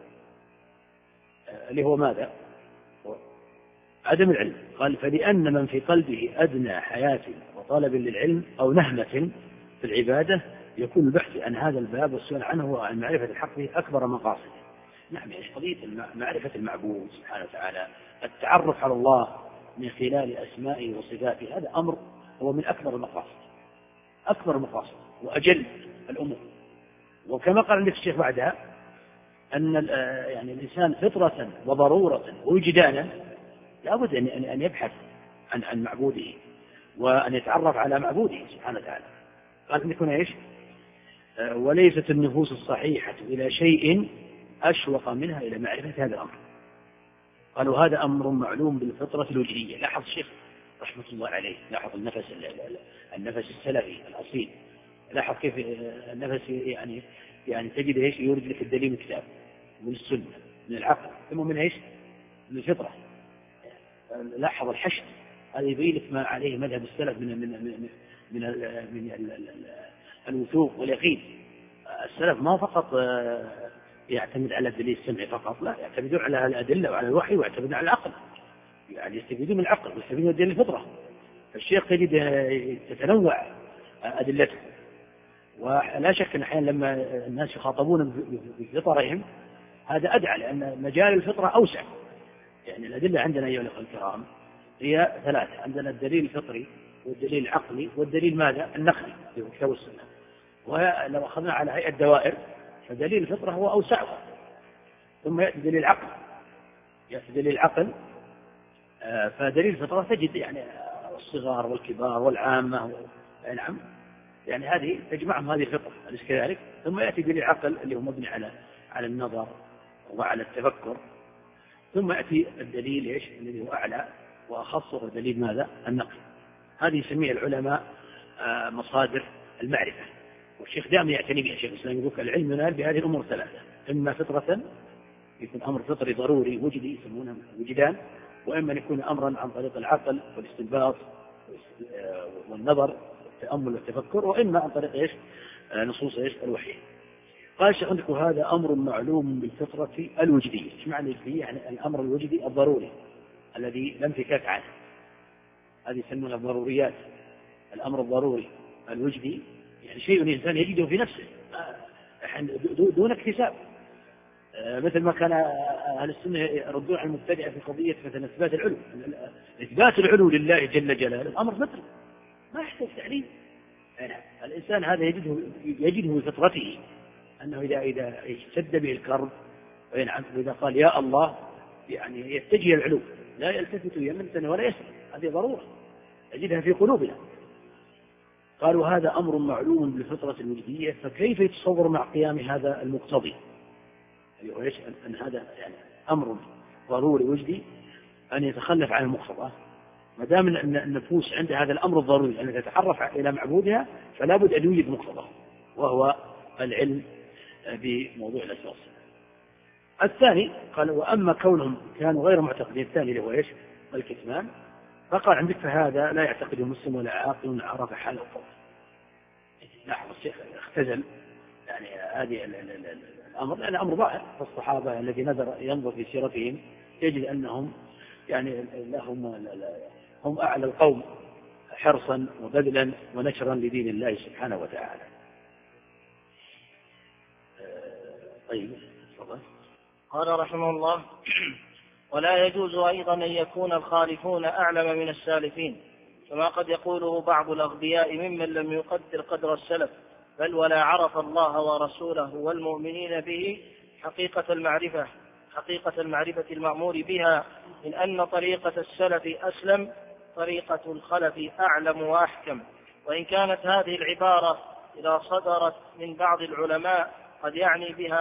اللي هو ماذا؟ عدم العلم. قال فلأن من في قلبه أدنى حياة وطلب للعلم أو نهمة في العبادة يكون البحث عن هذا الباب والسؤال عنه وعن معرفة الحق به أكبر مقاصده. نعم، يعني قضية معرفة المعبود سبحانه وتعالى، التعرف على الله من خلال أسمائه وصفاته، هذا أمر هو من أكبر المقاصد، أكبر المقاصد وأجل الأمور. وكما قال النبي الشيخ بعدها أن يعني الإنسان فطرة وضرورة ووجدانا لابد أن يبحث عن معبوده وأن يتعرف على معبوده سبحانه وتعالى. قال أن يكون وليست النفوس الصحيحة إلى شيء أشوق منها إلى معرفة هذا الأمر. قالوا هذا أمر معلوم بالفطرة الوجهية. لاحظ الشيخ رحمة الله عليه، لاحظ النفس السلفي الأصيل، لاحظ كيف النفس يعني تجد يورد لك الدليل من الكتاب من السنة من العقل ثم من من الفطرة. لاحظ الحشد، هذا يبين لك ما عليه مذهب السلف من الوثوق واليقين. السلف ما فقط يعتمد على الدليل السمعي فقط، لا، يعتمدون على الأدلة وعلى الوحي ويعتمدون على العقل، يعني يستفيدون من العقل ويستفيدون من الدليل الفطرة. فالشيخ تجد تتنوع أدلته، ولا شك أن أحيانا لما الناس يخاطبون بفطرهم هذا أدعى، لأن مجال الفطرة أوسع. يعني الأدلة عندنا أيها الأخوة الكرام هي ثلاثة، عندنا الدليل الفطري والدليل العقلي والدليل ماذا؟ النقلي في الكتاب والسنة. ولو أخذنا على هيئة دوائر فدليل الفطرة هو أوسعها، ثم يأتي دليل العقل، فدليل الفطرة تجد يعني الصغار والكبار والعامة نعم، يعني هذه تجمعهم هذه الفطرة، أليس كذلك؟ ثم يأتي دليل العقل اللي هو مبني على النظر وعلى التفكر، ثم يأتي الدليل إيش الذي هو أعلى وأخصه الدليل ماذا؟ النقل. هذه يسميها العلماء مصادر المعرفة، والشيخ دائما يعتني بها. الشيخ الإسلام يقول العلم ينال بهذه الأمور ثلاثة: إما فطرة يكون أمر فطري ضروري وجدي يسمونه وجدان، وإما أن يكون أمرا عن طريق العقل والاستنباط والنظر والتأمل والتفكر، وإما عن طريق إيش نصوص إيش الوحي. قال الشيخ عندك هذا أمر معلوم بالفطرة الوجدية. ايش معنى الوجدية؟ يعني الأمر الوجدي الضروري الذي لا انفكاك عنه، هذه يسمونها الضروريات. الأمر الضروري الوجدي يعني شيء الإنسان يجده في نفسه دون اكتساب، مثل ما كان أهل السنة يردون على المبتدعة في قضية مثلا إثبات العلو. إثبات العلو لله جل جلاله أمر فطري ما يحتاج تعليم. يعني الإنسان هذا يجده بفطرته أنه إذا اشتد به الكرب وإذا قال يا الله يعني يتجه العلو، لا يلتفت يمنة ولا يسرا، هذه ضرورة يجدها في قلوبنا. قالوا هذا أمر معلوم بالفطرة الوجدية، فكيف يتصور مع قيام هذا المقتضي؟ أيوة أن هذا يعني أمر ضروري وجدي أن يتخلف عن المقتضى، ما دام أن النفوس عندها هذا الأمر الضروري أن تتعرف إلى معبودها، فلا بد أن يوجد مقتضى وهو العلم بموضوع الأساس. الثاني قال وأما كونهم كانوا غير معتقدين، الثاني اللي هو إيش الكتمان، فقال عندك فهذا لا يعتقده مسلم ولا عاقل عرف حال القول. لاحظ الشيخ اختزل يعني هذه الأمر، لأن أمر ظاهر. فالصحابة الذي ينظر في سيرتهم يجد أنهم يعني هم أعلى القوم حرصا وبذلا ونشرا لدين الله سبحانه وتعالى. طيب قال رحمه الله: ولا يجوز أيضا أن يكون الخالفون أعلم من السالفين، كما قد يقوله بعض الأغبياء ممن لم يقدر قدر السلف، بل ولا عرف الله ورسوله والمؤمنين به حقيقة المعرفة المأمور بها، من أن طريقة السلف أسلم، طريقة الخلف أعلم وأحكم. وإن كانت هذه العبارة إذا صدرت من بعض العلماء قد يعني بها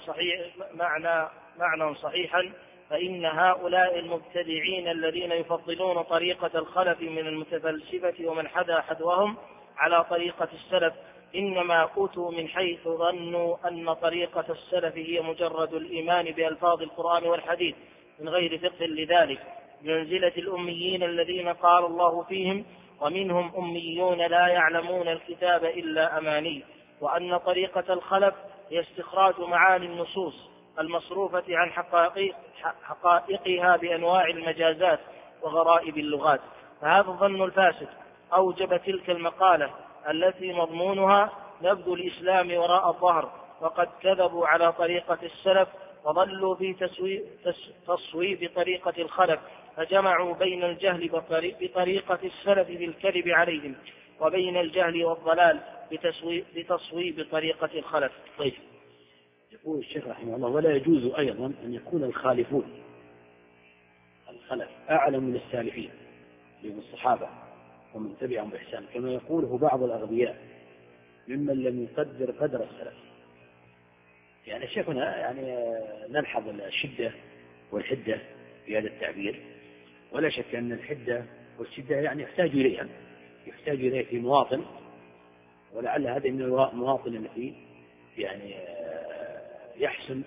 معنى صحيحا، فإن هؤلاء المبتدعين الذين يفضلون طريقة الخلف من المتفلسفة ومن حدا حذوهم على طريقة السلف إنما أتوا من حيث ظنوا أن طريقة السلف هي مجرد الإيمان بألفاظ القرآن والحديث من غير فقه لذلك، بمنزلة الأميين الذين قال الله فيهم: ومنهم أميون لا يعلمون الكتاب إلا أماني. وأن طريقة الخلف هي استخراج معاني النصوص المصروفة عن حقائقها بأنواع المجازات وغرائب اللغات. فهذا الظن الفاسد أوجب تلك المقالة التي مضمونها نبذ الإسلام وراء الظهر، وقد كذبوا على طريقة السلف وضلوا في تصويب طريقة الخلف، فجمعوا بين الجهل بطريقة السلف بالكذب عليهم، وبين الجهل والضلال بتصويب طريقة الخلف. طيب، يقول الشيخ رحمه الله: ولا يجوز أيضا أن يكون الخالف أعلم من السالفين من الصحابة ومن تبعهم بإحسان، كما يقوله بعض الأغبياء ممن لم يقدر قدر السلف. يعني الشيخ هنا يعني نلحظ الشدة والحدة في هذا التعبير، ولا شك أن الحدة والشدة يعني يحتاج إليه في مواطن، ولعل هذا من المواطن التي يعني يحسن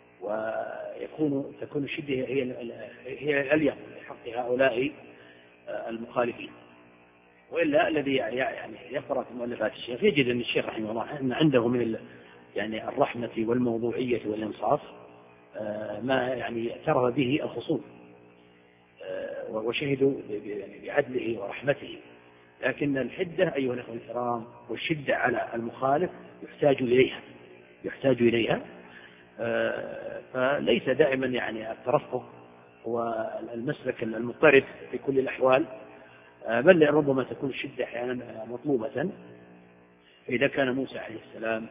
تكون الشدة هي الأليق بحق هؤلاء المخالفين. وإلا الذي يعني يقرأ في مؤلفات الشيخ يجد أن الشيخ رحمه الله أن عنده من يعني الرحمة والموضوعية والإنصاف ما يعني اعترف به الخصوم وشهدوا بعدله ورحمته. لكن الحدة أيها الأخوة الكرام والشدة على المخالف يحتاج إليها فليس دائما يعني الترفق والمسلك المضطرد في كل الأحوال، بل ربما تكون الشدة أحيانا مطلوبة. فإذا كان موسى عليه السلام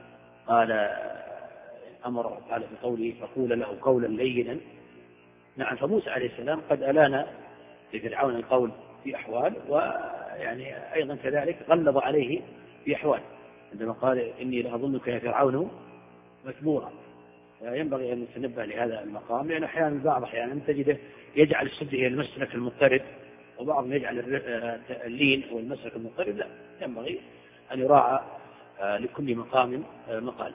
قال بقوله: فقول له قولا لينا. نعم، فموسى عليه السلام قد ألان لفرعون القول في أحوال، ويعني أيضا كذلك غلظ عليه في أحوال، عندما قال: إني لأظنك يا فرعون مثبورا. ينبغي أن نتنبه لهذا المقام، لأن أحيانا بعض أحيانا تجده يجعل السد هي المسلك المضطرد، وبعضهم يجعل اللين هو المسلك المضطرد. لا، ينبغي أن يراعى لكل مقام مقال.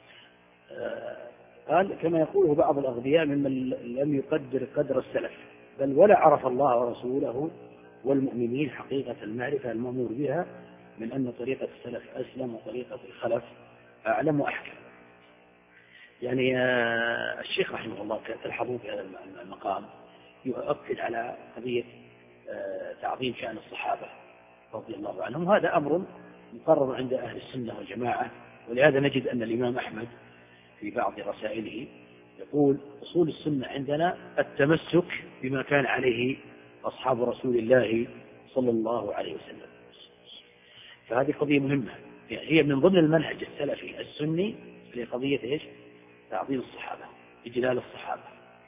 قال كما يقوله بعض الأغبياء ممن لم يقدر قدر السلف، بل ولا عرف الله ورسوله والمؤمنين حقيقة المعرفة المأمور بها من أن طريقة السلف أسلم وطريقة الخلف أعلم وأحكم. يعني الشيخ رحمه الله تلحظوا في هذا المقام يؤكد على قضية تعظيم شأن الصحابة رضي الله عنهم، وهذا أمر مقرر عند أهل السنة والجماعة. ولهذا نجد أن الإمام أحمد في بعض رسائله يقول أصول السنة عندنا التمسك بما كان عليه أصحاب رسول الله صلى الله عليه وسلم. فهذه قضية مهمة، يعني هي من ضمن المنهج السلفي السني لقضية إيش؟ تعظيم الصحابة، إجلال الصحابة.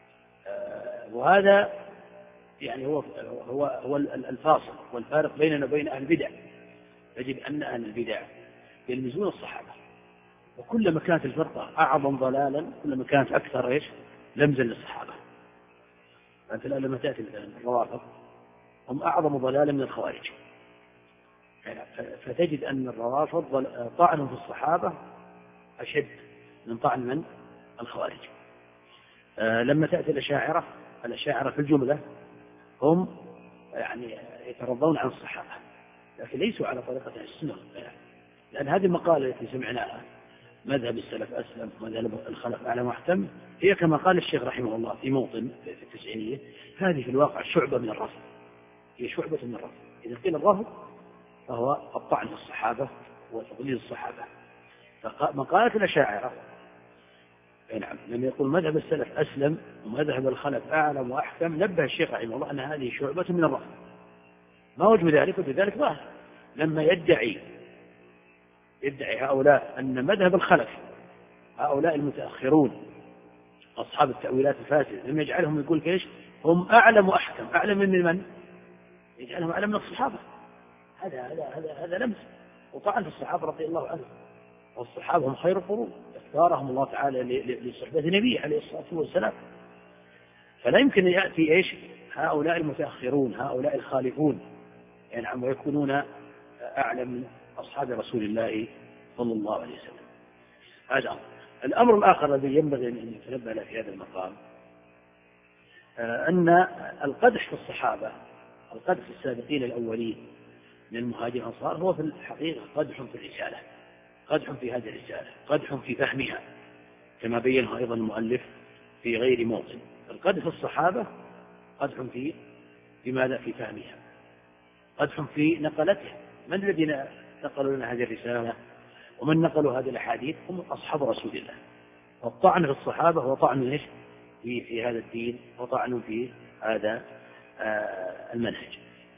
وهذا يعني هو الفاصل والفارق بيننا وبين أهل البدع. يجب أن أهل البدع يلمزون الصحابة، وكلما كانت الفرقة أعظم ضلالا كلما كانت أكثر إيش؟ لمزا للصحابة. أنت الآن لما تأتي الروافض هم أعظم ضلالا من الخوارج، فتجد أن الروافض طعنهم في الصحابة أشد من طعن من الخوارج. لما تأتي الأشاعرة في الجملة هم يعني يترضون عن الصحابة، لكن ليسوا على طريقة السنة، لأن هذه المقالة التي سمعناها مذهب السلف أسلم ومذهب الخلف أعلم وأحكم هي كما قال الشيخ رحمه الله في موطن في التسعينية، هذه في الواقع شعبة من الرفض، هي شعبة من الرفض. إذا قيل الرفض فهو الطعن في الصحابة وتضليل الصحابة. فمقالة الأشاعرة نعم لما يقول مذهب السلف أسلم ومذهب الخلف أعلم وأحكم، نبه الشيخ رحمه الله أن هذه شعبة من الرفض. ما وجه ذلك؟ وبذلك ظاهر لما يدعي هؤلاء أن مذهب الخلف هؤلاء المتأخرون أصحاب التأويلات الفاسدة لما يجعلهم يقول كيش هم أعلم وأحكم، أعلم من يجعلهم أعلم من الصحابة. هذا لمس وطعن في الصحابة رضي الله عنهم، والصحابة هم خير القرون اختارهم الله تعالى لصحبة نبيه عليه الصلاة والسلام. فلا يمكن أن يأتي إيش هؤلاء المتأخرون هؤلاء الخالفون يعني ويكونون أعلم من أصحاب رسول الله صلى الله عليه وسلم. هذا الأمر الآخر الذي ينبغي أن نتنبه له في هذا المقام أن القدح في الصحابة، القدح في السابقين الأولين من المهاجرين والأنصار هو في الحقيقة قدح في الرسالة، قدح في هذه الرسالة، قدح في فهمها كما بينه أيضا المؤلف في غير موطن. القدح في الصحابة قدح في ماذا؟ في فهمها، قدح في نقلتها. من الذين نقلوا لنا هذه الرسالة ومن نقلوا هذه الأحاديث؟ هم أصحاب رسول الله. والطعن في الصحابة هو طعن في هذا الدين وطعن في هذا المنهج.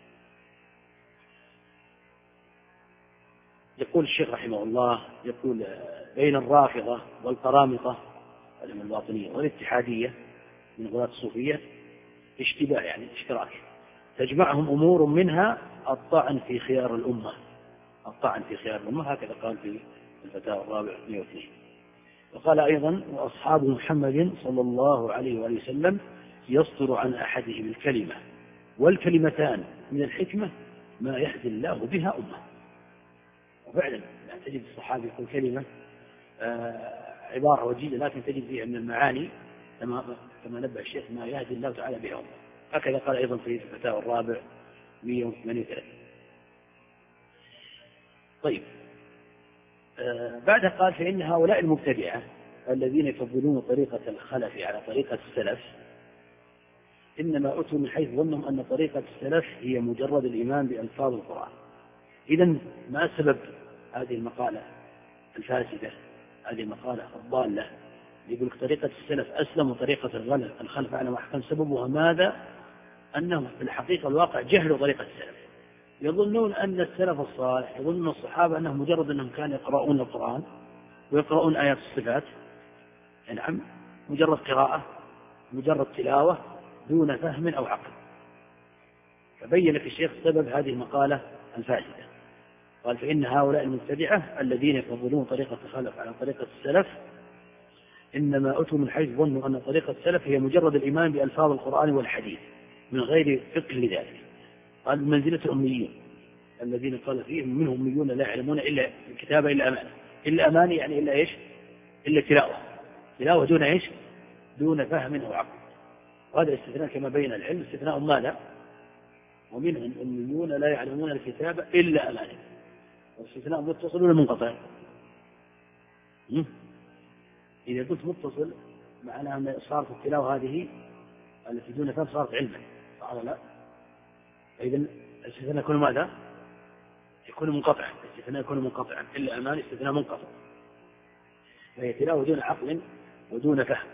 يقول الشيخ رحمه الله يقول بين الرافضة والقرامطة من الباطنية والاتحادية من غلاة الصوفية اشتباه يعني اشتراك، تجمعهم أمور منها الطعن في خيار الأمة، الطعن في خيار الأمة، هكذا قال في الفتاوى الرابع 102. وقال أيضا وأصحاب محمد صلى الله عليه وآله وسلم يصدر عن أحدهم الكلمة والكلمتان من الحكمة ما يهدي الله بها أمة. وفعلا يعني تجد الصحابي يقول كلمة عبارة وجيزة لكن تجد فيها من المعاني كما نبه الشيخ ما يهدي الله تعالى بها أمة. هكذا قال أيضا في الفتاوى الرابع 138. طيب بعد قال فإن هؤلاء المبتدعة الذين يفضلون طريقة الخلف على طريقة السلف إنما أتوا من حيث ظنهم أن طريقة السلف هي مجرد الإيمان بألفاظ القرآن. إذن ما سبب هذه المقالة الفاسدة، هذه المقالة الضالة يقول طريقة السلف أسلم وطريقة الخلف أعلم وأحكم؟ سببها ماذا؟ أنهم في الحقيقة الواقع جهلوا طريقة السلف، يظنون أن السلف الصالح يظنون الصحابة أنهم مجرد أنهم كانوا يقرؤون القرآن ويقرؤون آيات الصفات، نعم مجرد قراءة مجرد تلاوة دون فهم أو عقل. فبين في الشيخ سبب هذه المقالة الفاسدة، قال فإن هؤلاء المبتدعة الذين يفضلون طريقة الخلف على طريقة السلف إنما أتوا من حيث ظنوا أن طريقة السلف هي مجرد الإيمان بألفاظ القرآن والحديث من غير فقه لذلك. قال منزلة الأميين الذين قال فيهم منهم أميون لا يعلمون إلا الكتابة إلا أمانة. إلا أمانة يعني إلا إيش؟ إلا تلاوة دون إيش؟ دون فهم أو عقل. وهذا الاستثناء كما بين العلم استثناء ماذا؟ ومنهم أميون لا يعلمون الكتابة إلا أمانة. والاستثناء متصل ولا منقطع؟ إذا قلت متصل معناها أن صارت التلاوة هذه التي دون فهم صارت علما، صح ولا لا؟ إذا الاستثناء يكون ماذا؟ يكون منقطعا. الاستثناء يكون منقطعا، إلا أمان استثناء منقطع، فهي تلاوة دون عقل ودون فهم.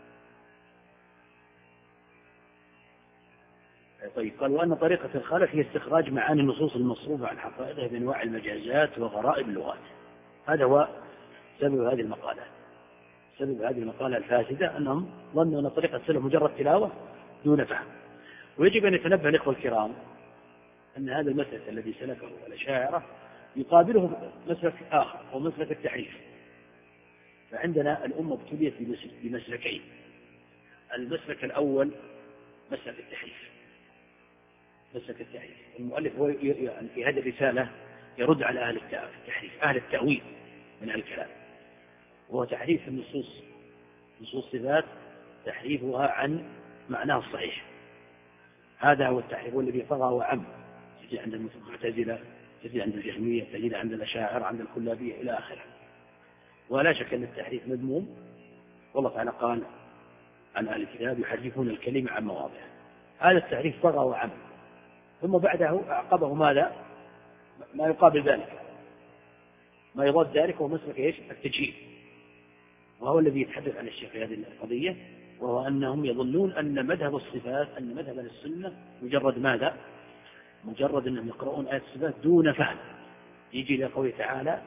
طيب، قال وأن طريقة الخلف هي استخراج معاني النصوص المصروفة عن حقائقها بأنواع المجازات وغرائب اللغات. هذا هو سبب هذه المقالة. سبب هذه المقالة الفاسدة أنهم ظنوا أن طريقة السلف مجرد تلاوة دون فهم. ويجب أن يتنبه الإخوة الكرام أن هذا المسلك الذي سلكه الأشاعرة يقابله مسلك آخر ومسلك التحريف. فعندنا الأمة ابتليت بمسلكين. المسلك الأول مسلك التحريف. مسلك التحريف المؤلف هو في هذه الرسالة يرد على أهل التحريف، أهل التأويل من الكلام، وهو تحريف النصوص، نصوص صفات تحريفها عن معناه الصحيح. هذا هو التحريف الذي طغى وعم. تجد عند المعتزلة، تجد عند الجهمية، تجد عند الأشاعرة، عند الكلابية إلى آخره. ولا شك أن التحريف مذموم، والله تعالى قال عن أهل الكتاب يحرفون الكلمة عن مواضعه. هذا التحريف طغى وعم، ثم بعده أعقبه ماذا؟ ما يقابل ذلك، ما يضاد ذلك، هو مسلك إيش؟ التجهيل، وهو الذي يتحدث عن الشيخ في هذه القضية، وهو أنهم يظنون أن مذهب الصفات، أن مذهب السنة مجرد ماذا؟ مجرد أنهم يقرؤون آيات الصفات دون فهم. يجي إلى قوله تعالى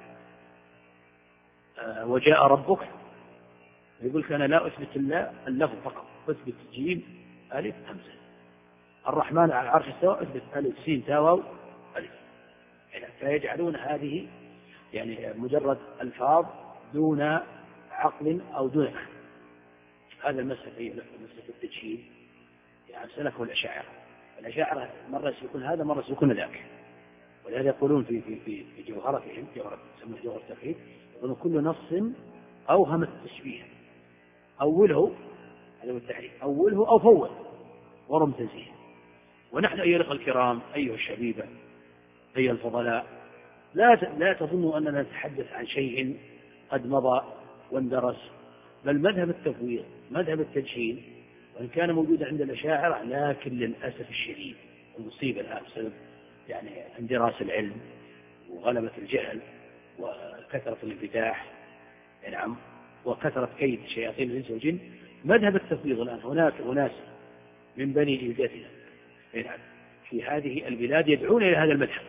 وجاء ربك، يقول أنا لا أثبت الله اللفظ فقط، أثبت جيم ألف همزة. الرحمن على العرش استوى، أثبت ألف سين تاء واو ألف. فيجعلون هذه يعني مجرد ألفاظ دون عقل أو دون فهم. هذا المسلك هي مسلك التجهيل، يعني سلكه الأشاعرة. الأشاعرة مرة يكون هذا، مرة يكون ذاك. ولهذا يقولون في جوهرتهم، يسمونه جوهر التوحيد، يقولون كل نص أوهم التشبيه أوله، هذا هو التحريف، أوله أو فوّل ورم تنزيه. ونحن أيها الأخوة الكرام، أيها الشبيبة، أيها الفضلاء، لا تظنوا أننا نتحدث عن شيء قد مضى واندرس، بل مذهب التفويض، مذهب التجهيل، وإن كان موجودا عند الأشاعرة، لكن للأسف الشديد المصيبة الآن بسبب يعني اندراس العلم وغلبة الجهل وكثرة الانفتاح، نعم، وكثرة كيد شياطين الإنس والجن، مذهب التفويض الآن هناك أناس من بني جلدتنا في هذه البلاد يدعون إلى هذا المذهب.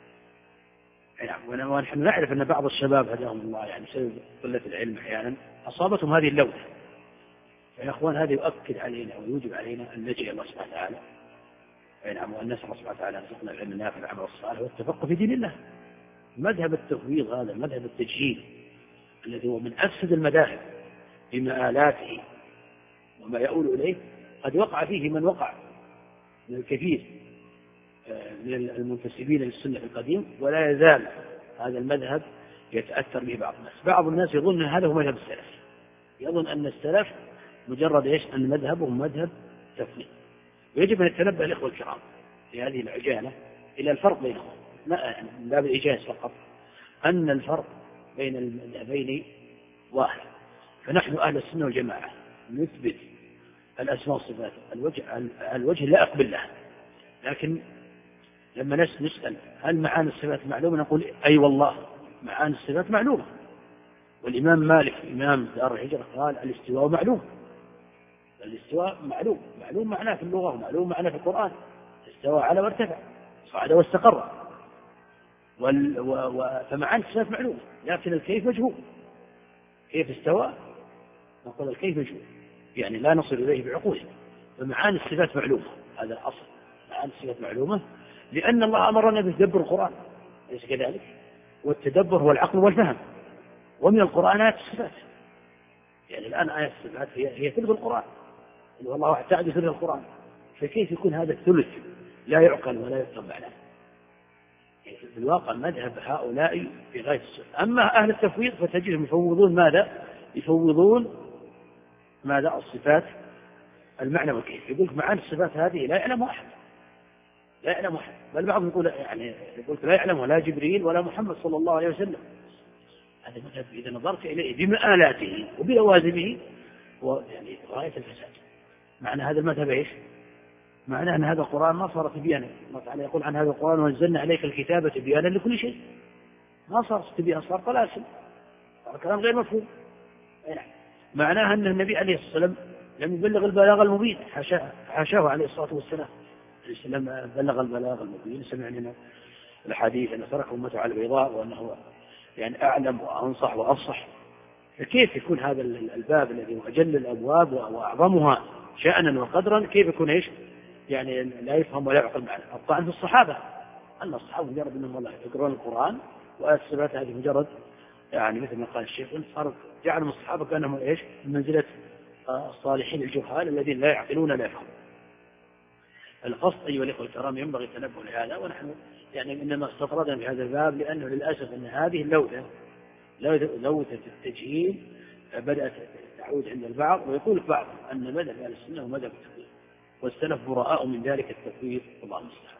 نعم، ونحن نعرف أن بعض الشباب هداهم الله يعني بسبب قلة العلم أحيانا أصابتهم هذه اللوثة. يا أخوان، هذا يؤكد علينا ويوجب علينا أن نلجأ الله سبحانه وتعالى، نعم، وأن نسأل الله سبحانه وتعالى أن يرزقنا العلم النافع والعمل الصالح والتفقه في دين الله. مذهب التفويض هذا، مذهب التجهيل الذي هو من أفسد المذاهب بمآلاته وما يؤول إليه، قد وقع فيه من وقع من الكثير من المنتسبين للسنة القديم، ولا يزال هذا المذهب يتأثر به بعض الناس. بعض الناس يظن هذا هو مذهب السلف، يظن أن السلف مجرد إيش؟ أن مذهبهم مذهب تفويض. ويجب أن يتنبه الإخوة الكرام في هذه العجالة إلى الفرق بينهم، من باب الإيجاز فقط، أن الفرق بين المذهبين واحد. فنحن أهل السنة والجماعة نثبت الأسماء والصفات الوجه اللائق بالله، لكن لما نسأل هل معاني الصفات معلومة، نقول أي والله معاني الصفات معلومة. والإمام مالك إمام دار الهجرة قال الاستواء معلوم. الاستواء معلوم معناه في اللغة ومعلوم معناه في القرآن. استوى على وارتفع، صعد واستقر، فمعاني الصفات معلومة، لكن الكيف مجهول. كيف استوى؟ نقول الكيف مجهول، يعني لا نصل إليه بعقولنا. فمعاني الصفات معلومة، هذا الأصل. معاني الصفات معلومة لأن الله أمرنا بتدبر القرآن، ليس كذلك؟ والتدبر هو العقل والفهم، ومن القرآن آيات الصفات. يعني الآن آية الصفات هي ثلث القرآن، والله تعالى ثلث القرآن، فكيف يكون هذا الثلث لا يعقل ولا يفهم معناه؟ في الواقع مذهب هؤلاء في غاية السوء. أما أهل التفويض فتجدهم يفوضون ماذا؟ يفوضون ماذا؟ الصفات المعنى والكيف. يقول معاني الصفات هذه لا يعلم أحد، لا يعلم أحد، بل بعضهم يقول يعني يقول لا يعلم ولا جبريل ولا محمد صلى الله عليه وسلم. هذا مذهب إذا نظرت إليه بمآلاته وبلوازمه هو يعني غاية الفساد. معنى هذا المذهب إيش؟ معنى أن هذا القرآن ما صار تبيانا. الله تعالى يقول عن هذا القرآن ونزلنا عليك الكتاب تبيانا لكل شيء. ما صار تبيان، صار طلاسم، صار كلام غير مفهوم. معناها أن النبي عليه الصلاة والسلام لم يبلغ البلاغ المبين، حاشاه عليه الصلاة والسلام. الإسلام بلغ البلاغ المبين. سمعنا الحديث أن ترك أمته على البيضاء وأنه يعني أعلم وأنصح وأفصح. فكيف يكون هذا الباب الذي هو أجل الأبواب وأعظمها شأنا وقدرا كيف يكون إيش؟ يعني لا يفهم ولا يعقل معنى. الطعن في الصحابة، أن الصحابة مجرد أنهم والله يقرؤون القرآن وآيات الصفات هذه مجرد يعني مثل ما قال الشيخ صار جعلوا الصحابة كأنهم إيش؟ من منزلة الصالحين الجهال الذين لا يعقلون لا يفهمون. القصد أيها الإخوة الكرام ينبغي التنبه لهذا، ونحن يعني إنما استطردنا في هذا الباب لأنه للأسف أن هذه لوثة التجهيل بدأت تعود عند البعض، ويقول البعض أن مذهب أهل السنة هو مذهب التفويض، والسلف براء من ذلك التفويض. الله المستعان.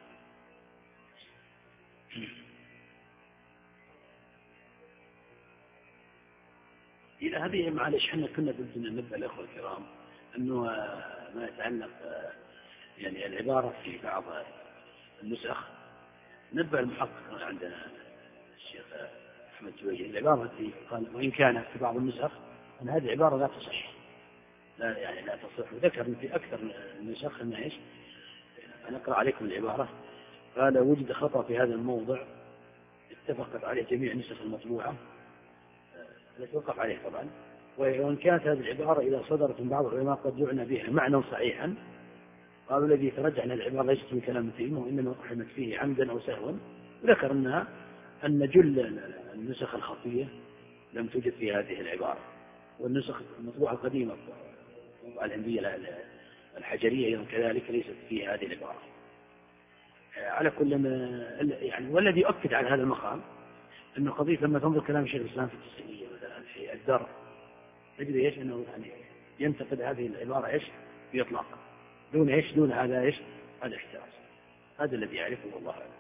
إلى هذه معلش احنا كنا بدنا نبدأ الأخوة الكرام أنه ما يتعلق يعني العبارة في بعض النسخ نبأ المحقق عندنا الشيخ أحمد جويجي العبارة التي قال وإن كانت في بعض النسخ أن هذه العبارة لا تصح، لا يعني لا تصح، وذكر في أكثر النسخ أنها إيش؟ أنا أقرأ عليكم العبارة. قال وجد خطأ في هذا الموضع اتفقت عليه جميع النسخ المطبوعة التي وقف عليه طبعا، وإن كانت هذه العبارة إذا صدرت من بعض العلماء قد جعلنا بها معنى صحيحا، قالوا الذي يترجح أن العبارة ليست من كلام تيمية وإنما أحرمت فيه عمدا أو سهوا. وذكر أن جل النسخ الخفية لم توجد في هذه العبارة، والنسخ المطبوعة القديمة الهندية الحجرية أيضا كذلك ليست في هذه العبارة. على كل يعني والذي يؤكد على هذا المقام أنه قضية لما تنظر كلام شيخ الإسلام في التسعينية مثلا في الدر تجد إيش أنه يعني ينتقد هذه العبارة إيش بإطلاق دون إيش دون هذا إيش هذا احتراز. هذا الذي يعرفه الله أعلم.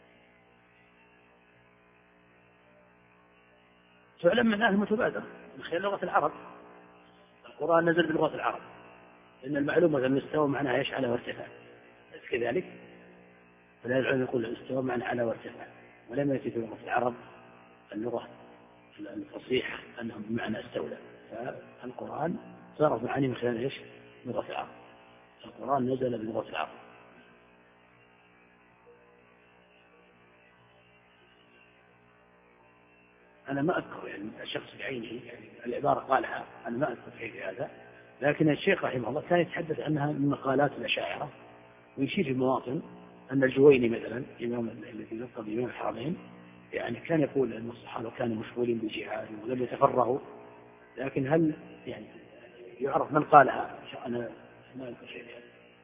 تعلم من أهل المتبادر من خلال لغة العرب. القرآن نزل بلغة العرب لأن المعلومة أن استوى معناها إيش على وارتفاع كذلك، فلا العلم يقول استوى معنى على وارتفاع، ولم يأتي في لغة العرب اللغة الفصيحة أنهم بمعنى استولى. فالقرآن صارت معاني من خلال إيش لغة العرب. القرآن نزل بلغة العرب. أنا ما أذكر يعني الشخص بعينه يعني العبارة قالها، أنا ما أذكر في هذا، لكن الشيخ رحمه الله كان يتحدث عنها من مقالات الأشاعرة، ويشير في مواطن أن الجويني مثلا إمام الذي يلقب بإمام الحرمين يعني كان يقول أن الصحابة كانوا مشغولين بالجهاد ولم يتفرغوا، لكن هل يعني يعرف من قالها؟ أنا ما أذكر شيء يعني.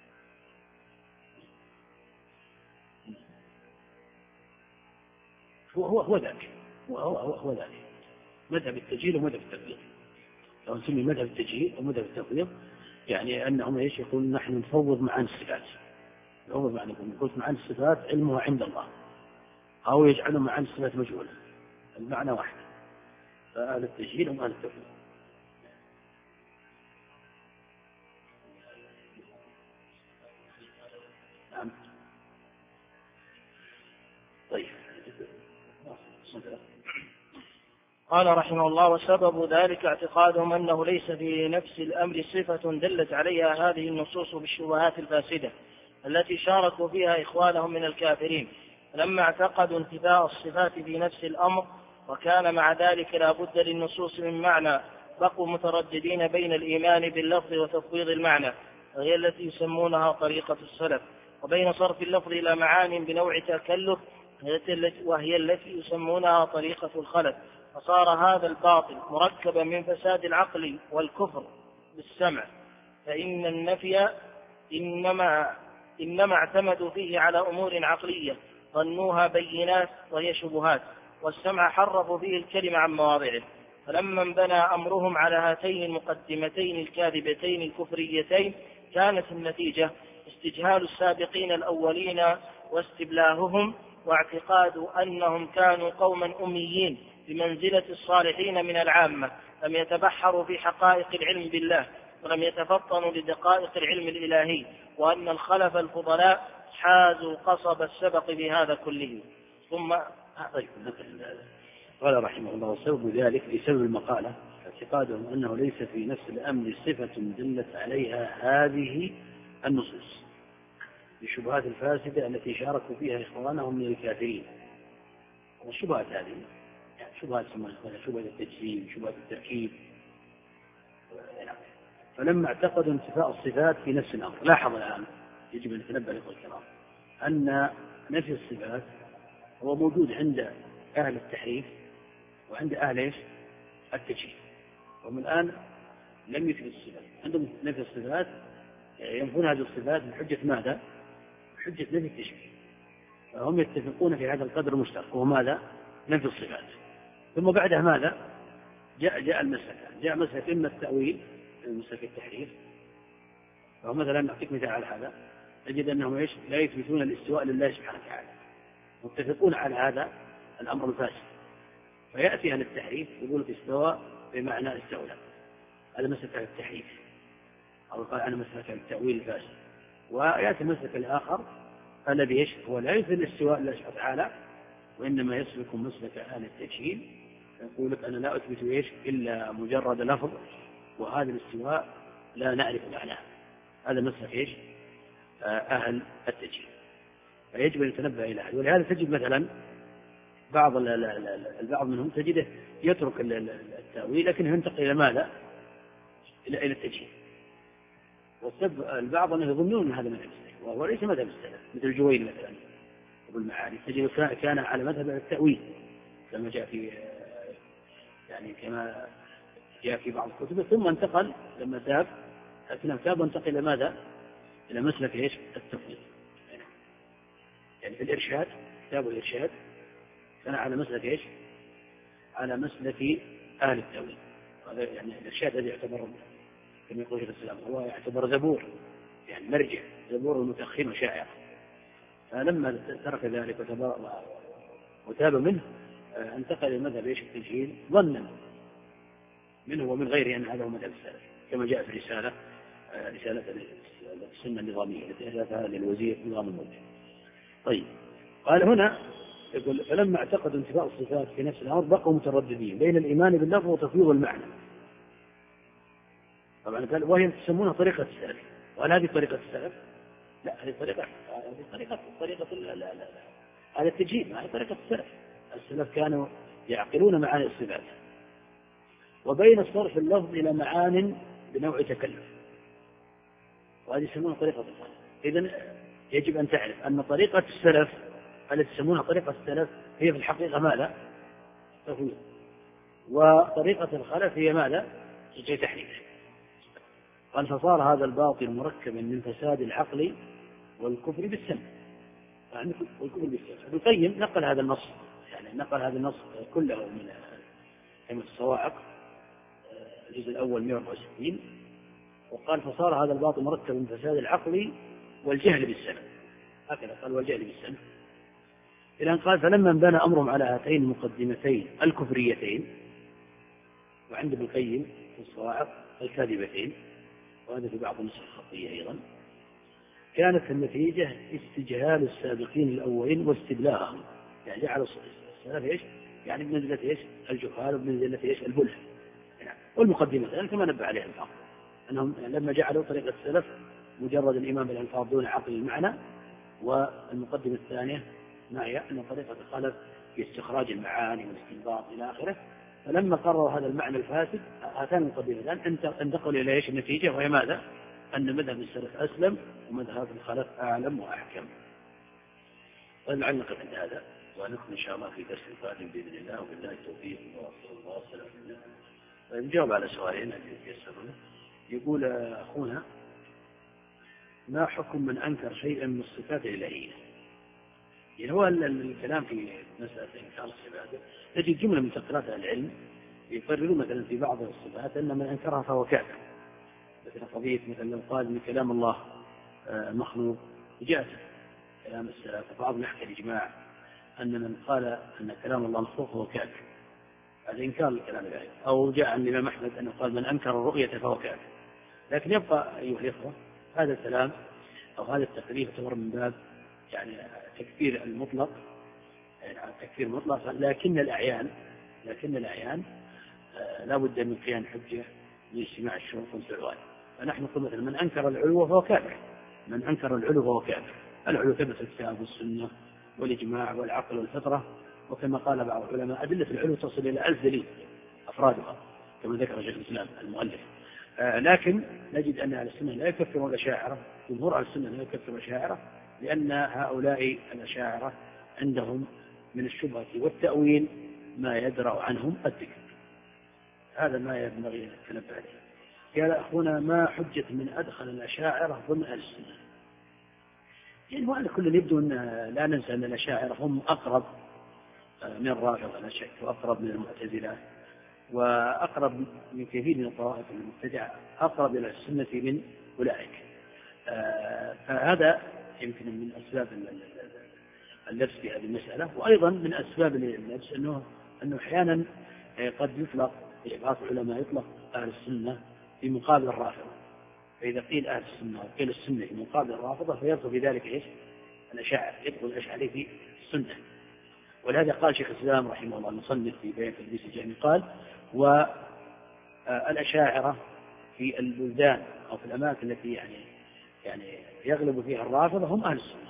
هو ذاك هو ذاك مذهب التجهيل ومذهب التفويض. لو نسمي مذهب التجهيل ومذهب التفويض يعني أنهم إيش يقول نحن نفوض معاني الصفات، نفوض معاني الصفات علمها عند الله، أو يجعلوا معاني الصفات مجهولة، المعنى واحد. فأهل التجهيل هم أهل التفويض. نعم. طيب قال رحمه الله وسبب ذلك اعتقادهم أنه ليس في نفس الأمر صفة دلت عليها هذه النصوص بالشبهات الفاسدة التي شاركوا فيها إخوانهم من الكافرين، لما اعتقدوا انتفاء الصفات في نفس الأمر وكان مع ذلك لا بد للنصوص من معنى، بقوا مترددين بين الإيمان باللفظ وتفويض المعنى، وهي التي يسمونها طريقة السلف، وبين صرف اللفظ إلى معان بنوع تكلف وهي التي يسمونها طريقة الخلف، فصار هذا الباطل مركبا من فساد العقل والكفر بالسمع، فإن النفي إنما اعتمدوا فيه على أمور عقلية ظنوها بينات وهي شبهات، والسمع حرفوا فيه الكلمة عن مواضعه. فلما انبنى أمرهم على هاتين المقدمتين الكاذبتين الكفريتين كانت النتيجة استجهال السابقين الأولين واستبلاههم، واعتقاد أنهم كانوا قوما أميين بمنزلة الصالحين من العامة، لم يتبحروا في حقائق العلم بالله ولم يتفطنوا لدقائق العلم الإلهي، وأن الخلف الفضلاء حازوا قصب السبق بهذا كله. ثم قال رحمه الله: وسبب ذلك لسبب المقالة اعتقادهم أنه ليس في نفس الأمر صفة دلت عليها هذه النصوص للشبهات الفاسدة التي شاركوا فيها إخوانهم من الكافرين. والشبهات هذه يعني شبهات شبهة التجسيم، شبهة التركيب. فلما اعتقدوا انتفاء الصفات في نفس الأمر، لاحظ الآن يجب أن نتنبه لكم الكرام أن نفي الصفات هو موجود عند أهل التحريف وعند أهل التجسيم. ومن الآن لم يثبت الصفات، عندهم نفي الصفات ينفون هذه الصفات بحجة ماذا؟ بحجة نفي التشبيه. فهم يتفقون في هذا القدر المشترك، وهو ماذا؟ نفي الصفات. ثم بعدها ماذا؟ جاء مسلك إما التأويل مسلك التحريف. فهو مثلا نعطيك مثال على هذا، تجد أنهم لا يثبتون الاستواء لله سبحانه وتعالى، متفقون على هذا الأمر الفاسد. فيأتي أهل التحريف يقول استوى بمعنى استولى، هذا مسلك التحريف، أو قال أنا مسلك التأويل الفاسد. ويأتي المسلك الآخر الذي هو لا يثبت الاستواء لله سبحانه وتعالى، وإنما يسلك مسلك أهل التجهيل، يقول لك أنا لا أثبت إلا مجرد لفظ، وهذا الاستواء لا نعرف معناه. هذا مسلك أهل التجهيل. فيجب أن يتنبه إلى هذا. ولهذا تجد مثلا البعض منهم تجده يترك التأويل لكنه ينتقل إلى ماذا؟ إلى التجهيل. والسبب البعض أنه يظنون هذا مذهب السلف، وهو ليس مذهب السلف، مثل الجويني مثلا والمعارف تجد كان على مذهب التأويل كما جاء في كما جاء في بعض الكتب، ثم انتقل لما تاب وانتقل إلى ماذا؟ إلى مسلك التفويض. يعني في الإرشاد، كتاب الإرشاد كان على مسلك على مسلك أهل التأويل. هذا يعني الإرشاد الذي يعتبر كما يقول شيخ الإسلام هو يعتبر زبور، يعني مرجع زبور المتأخرين وشاعر. فلما ترك ذلك وتاب منه انتقل إلى مذهب التجهيل ظنا منه ومن غيره أن هذا هو مذهب السلف، كما جاء في رسالة السنة النظامية التي ألفها للوزير نظام الملك. طيب، قال هنا يقول: فلما اعتقدوا انتفاء الصفات في نفس الأمر بقوا مترددين بين الإيمان باللفظ وتفويض المعنى. طبعا قال وهي تسمونها طريقة السلف. وهل هذه طريقة السلف؟ لا، هذه طريقة هذا التجهيل، هذه طريقة السلف. السلف كانوا يعقلون معاني الصفات، وبين صرف اللفظ إلى معان بنوع تكلف، وهذه يسمونها طريقة السلف. إذن يجب أن تعرف أن طريقة السلف التي يسمونها طريقة السلف هي في الحقيقة ماذا؟ تفويض. وطريقة الخلف هي ماذا؟ تحريف. قال: فصار هذا الباطل مركبا من فساد العقل والكفر بالسمع. والكفر بالسمع. ابن القيم نقل هذا النص، نقل هذا النص كله من كلمة الصواعق الجزء الأول 164، وقال: فصار هذا الباطل مركبا من فساد العقل والجهل بالسمع. هكذا قال: والجهل بالسمع. إلى أن قال: فلما انبنى أمرهم على هاتين المقدمتين الكفريتين، وعند ابن القيم في الصواعق الكاذبتين، وهذا في بعض النسخ الخطية أيضا، كانت النتيجة استجهال السابقين الأولين واستبلاغهم. يعني جعل السلف يعني بمنزلة الجهال وبمنزلة البله. والمقدمة كما نبه عليها البعض أنهم لما جعلوا طريقة السلف مجرد الإيمان بالألفاظ دون عقل المعنى، والمقدمة الثانية معي أن طريقة الخلف في استخراج المعاني والاستنباط إلى آخره. فلما قرروا هذا المعنى الفاسد هاتان المقدمتان انتقلوا إلى النتيجة، وهي ماذا؟ أن مذهب السلف أسلم ومذهب الخلف أعلم وأحكم. طيب، لعل نقف عند هذا. ونكون إن شاء الله في درس قادم بإذن الله، وبالله التوفيق وصلى الله وسلم على النبي. نجاوب على سؤالين يسألون. يقول أخونا: ما حكم من أنكر شيئا من الصفات الإلهية؟ يعني هو الكلام في مسألة إنكار الصفات تجد جملة من تقريرات العلم يقررون مثلا في بعض الصفات أن من أنكرها فهو كافر. مثل قضية مثلا لو قال إن كلام الله مخلوق، جاءت كلام السلف وبعض يحكي الإجماع أن من قال أن كلام الله مخلوق فهو كافر، هذا إنكار الكلام الإلهي. أو جاء عن الإمام أحمد أنه قال من أنكر الرؤية فهو كافر. لكن يبقى أيها الإخوة هذا الكلام أو هذا التقرير يعتبر من باب يعني تكفير المطلق، يعني تكفير مطلق، لكن الأعيان لا بد من قيام حجة لاجتماع الشروط والعوان. فنحن نقول مثلا من أنكر العلو فهو كافر، من أنكر العلو فهو كافر. العلو ثبت الكتاب والسنة والإجماع والعقل والفطرة، وكما قال بعض العلماء أدلة العلو تصل إلى 1000 دليل أفرادها كما ذكر شيخ الإسلام المؤلف. لكن نجد أن أهل السنة لا يكفرون الأشاعرة، جمهور أهل السنة لا يكفرون الأشاعرة، لأن هؤلاء الأشاعرة عندهم من الشبهة والتأويل ما يدرأ عنهم الذكر. هذا ما ينبغي أن نتنبه عليه. قال أخونا: ما حجة من أدخل الأشاعرة ضمن أهل السنة؟ يعني وعلى كل يبدو أن لا ننسى أن الأشاعرة هم أقرب من الرافضة لا شك، وأقرب من المعتزلة، وأقرب من كثير من الطوائف المبتدعة، أقرب إلى السنة من أولئك. فهذا يمكن من أسباب اللبس في هذه المسألة. وأيضا من أسباب اللبس أنه أحيانا قد يطلق في بعض العلماء يطلق أهل السنة في مقابل الرافضة، فإذا قيل أهل السنة وقيل السنة في مقابل الرافضة فيدخل في ذلك إيش؟ الأشاعرة، يدخل الأشاعرة في السنة. ولهذا قال شيخ الإسلام رحمه الله المصنف في بيان تلبيس الجهمي قال: والأشاعرة في البلدان أو في الأماكن التي يعني يغلب فيها الرافضة هم أهل السنة.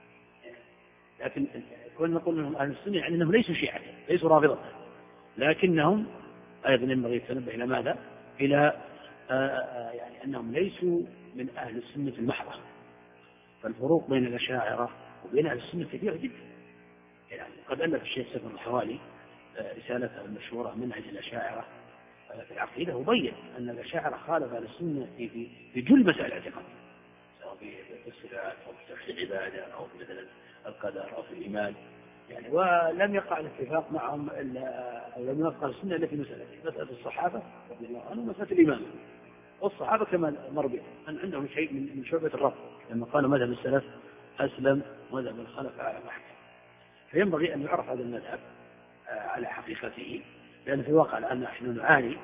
لكن كنا نقول أنهم أهل السنة يعني أنهم ليسوا شيعة، ليسوا رافضة، لكنهم أيضا ينبغي يتنبه إلى ماذا؟ إلى يعني أنهم ليسوا من أهل السنة المحضة. فالفروق بين الأشاعرة وبين أهل السنة كثيرة جدا. يعني قد ألف الشيخ سفر الحوالي رسالته المشهورة منهج الأشاعرة في العقيدة، وبين أن الأشاعرة خالف أهل السنة في جل مسائل الاعتقاد، سواء في الصفات أو في توحيد العبادة أو في مثلا القدر أو في الإيمان. يعني ولم يقع الاتفاق معهم أو لم يقع السنة إلا في مسألة الصحابة رضي الله عنهم ومسألة الإمام. والصحابة كما مر بهم أن عندهم شيء من شعبة الرفض، لما قالوا مذهب السلف أسلم ومذهب الخلف أعلم أحكم. فينبغي أن يعرف هذا المذهب على حقيقته، لأن في الواقع الآن نحن نعاني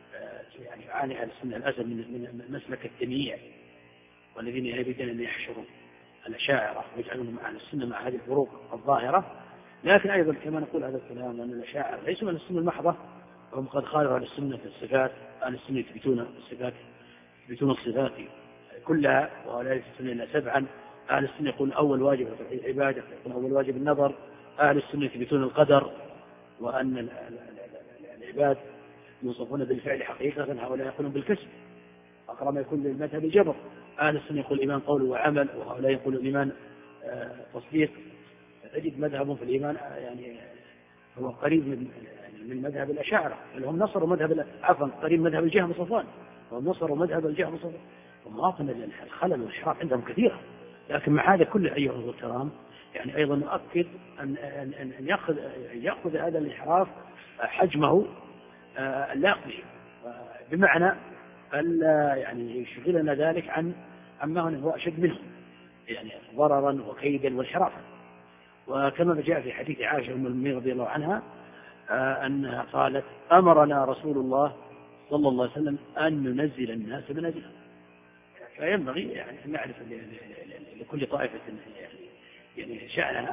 أهل السنة الأسد من مسلك التمييع، والذين يريدون أن يحشروا الأشاعرة ويجعلونهم أهل السنة مع هذه الفروق الظاهرة. لكن أيضا كما نقول هذا الكلام أن الأشاعرة ليسوا من السنة المحضة، وهم قد خالفوا أهل السنة في الصفات. أهل السنة يثبتون الصفات كلها، ولا يثبتون إلا 7. أهل السنة يقول أول واجب توحيد العبادة، يقول أول واجب النظر. أهل السنة يثبتون القدر، وأن العباد يوصفون بالفعل حقيقة، هؤلاء يقولون بالكسب، أقرب ما يكون للمذهب الجبر. أهل السنة يقول الإيمان قول وعمل، وهؤلاء يقول الإيمان تصديق. تجد مذهب في الإيمان يعني هو قريب من مذهب الأشاعرة، بل هم نصروا قريب مذهب الجهم صفوان، وهم نصروا مذهب الجهم صفوان. ومواطن الخلل والانحراف عندهم كثيرة. لكن مع هذا كله أيها الكرام يعني أيضا نؤكد أن يأخذ هذا الانحراف حجمه اللائق به، بمعنى ألا يعني يشغلنا ذلك عما هو أشد منه يعني ضررا وكيدا وانحرافا. وكما جاء في حديث عائشة أم المؤمنين رضي الله عنها أنها قالت: أمرنا رسول الله صلى الله عليه وسلم أن ننزل الناس منازلهم. فينبغي يعني أن نعرف لكل طائفة يعني شأنها،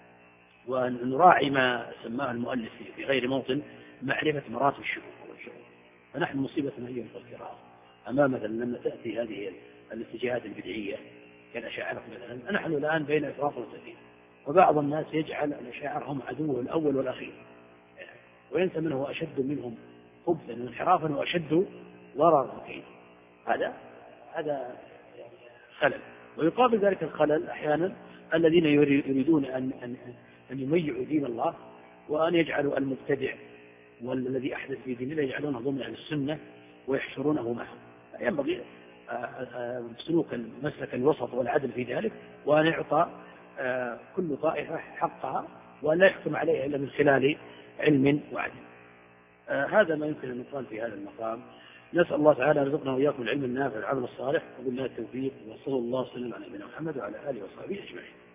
ونراعي ما سماه المؤلف في غير موطن معرفة مراتب الشهور. فنحن مصيبتنا أيها الكرام أمام مثلا لما تأتي هذه الاتجاهات البدعية كالأشاعرة مثلا، نحن الآن بين إفراط وتفريط، وبعض الناس يجعل الأشاعرة هم عدوه الأول والأخير، وينسى من هو أشد منهم خبثا وانحرافا وأشد ضررا وكيدا. هذا خلل. ويقابل ذلك الخلل أحيانا الذين يريدون أن يميعوا دين الله وأن يجعلوا المبتدع والذي أحدث في دين الله يجعلونه ضمن أهل السنة ويحشرونه معهم. ينبغي سلوك مسلك الوسط والعدل في ذلك، وأن يعطى كل طائفة حقها، وأن لا يحكم عليها إلا من خلال علم وعدل. هذا ما يمكن أن يقال في هذا المقام. نسأل الله تعالى أن يرزقنا وإياكم العلم النافع والعمل الصالح، وبالله التوفيق، وصلى الله وسلم على نبينا محمد وعلى آله وصحبه أجمعين.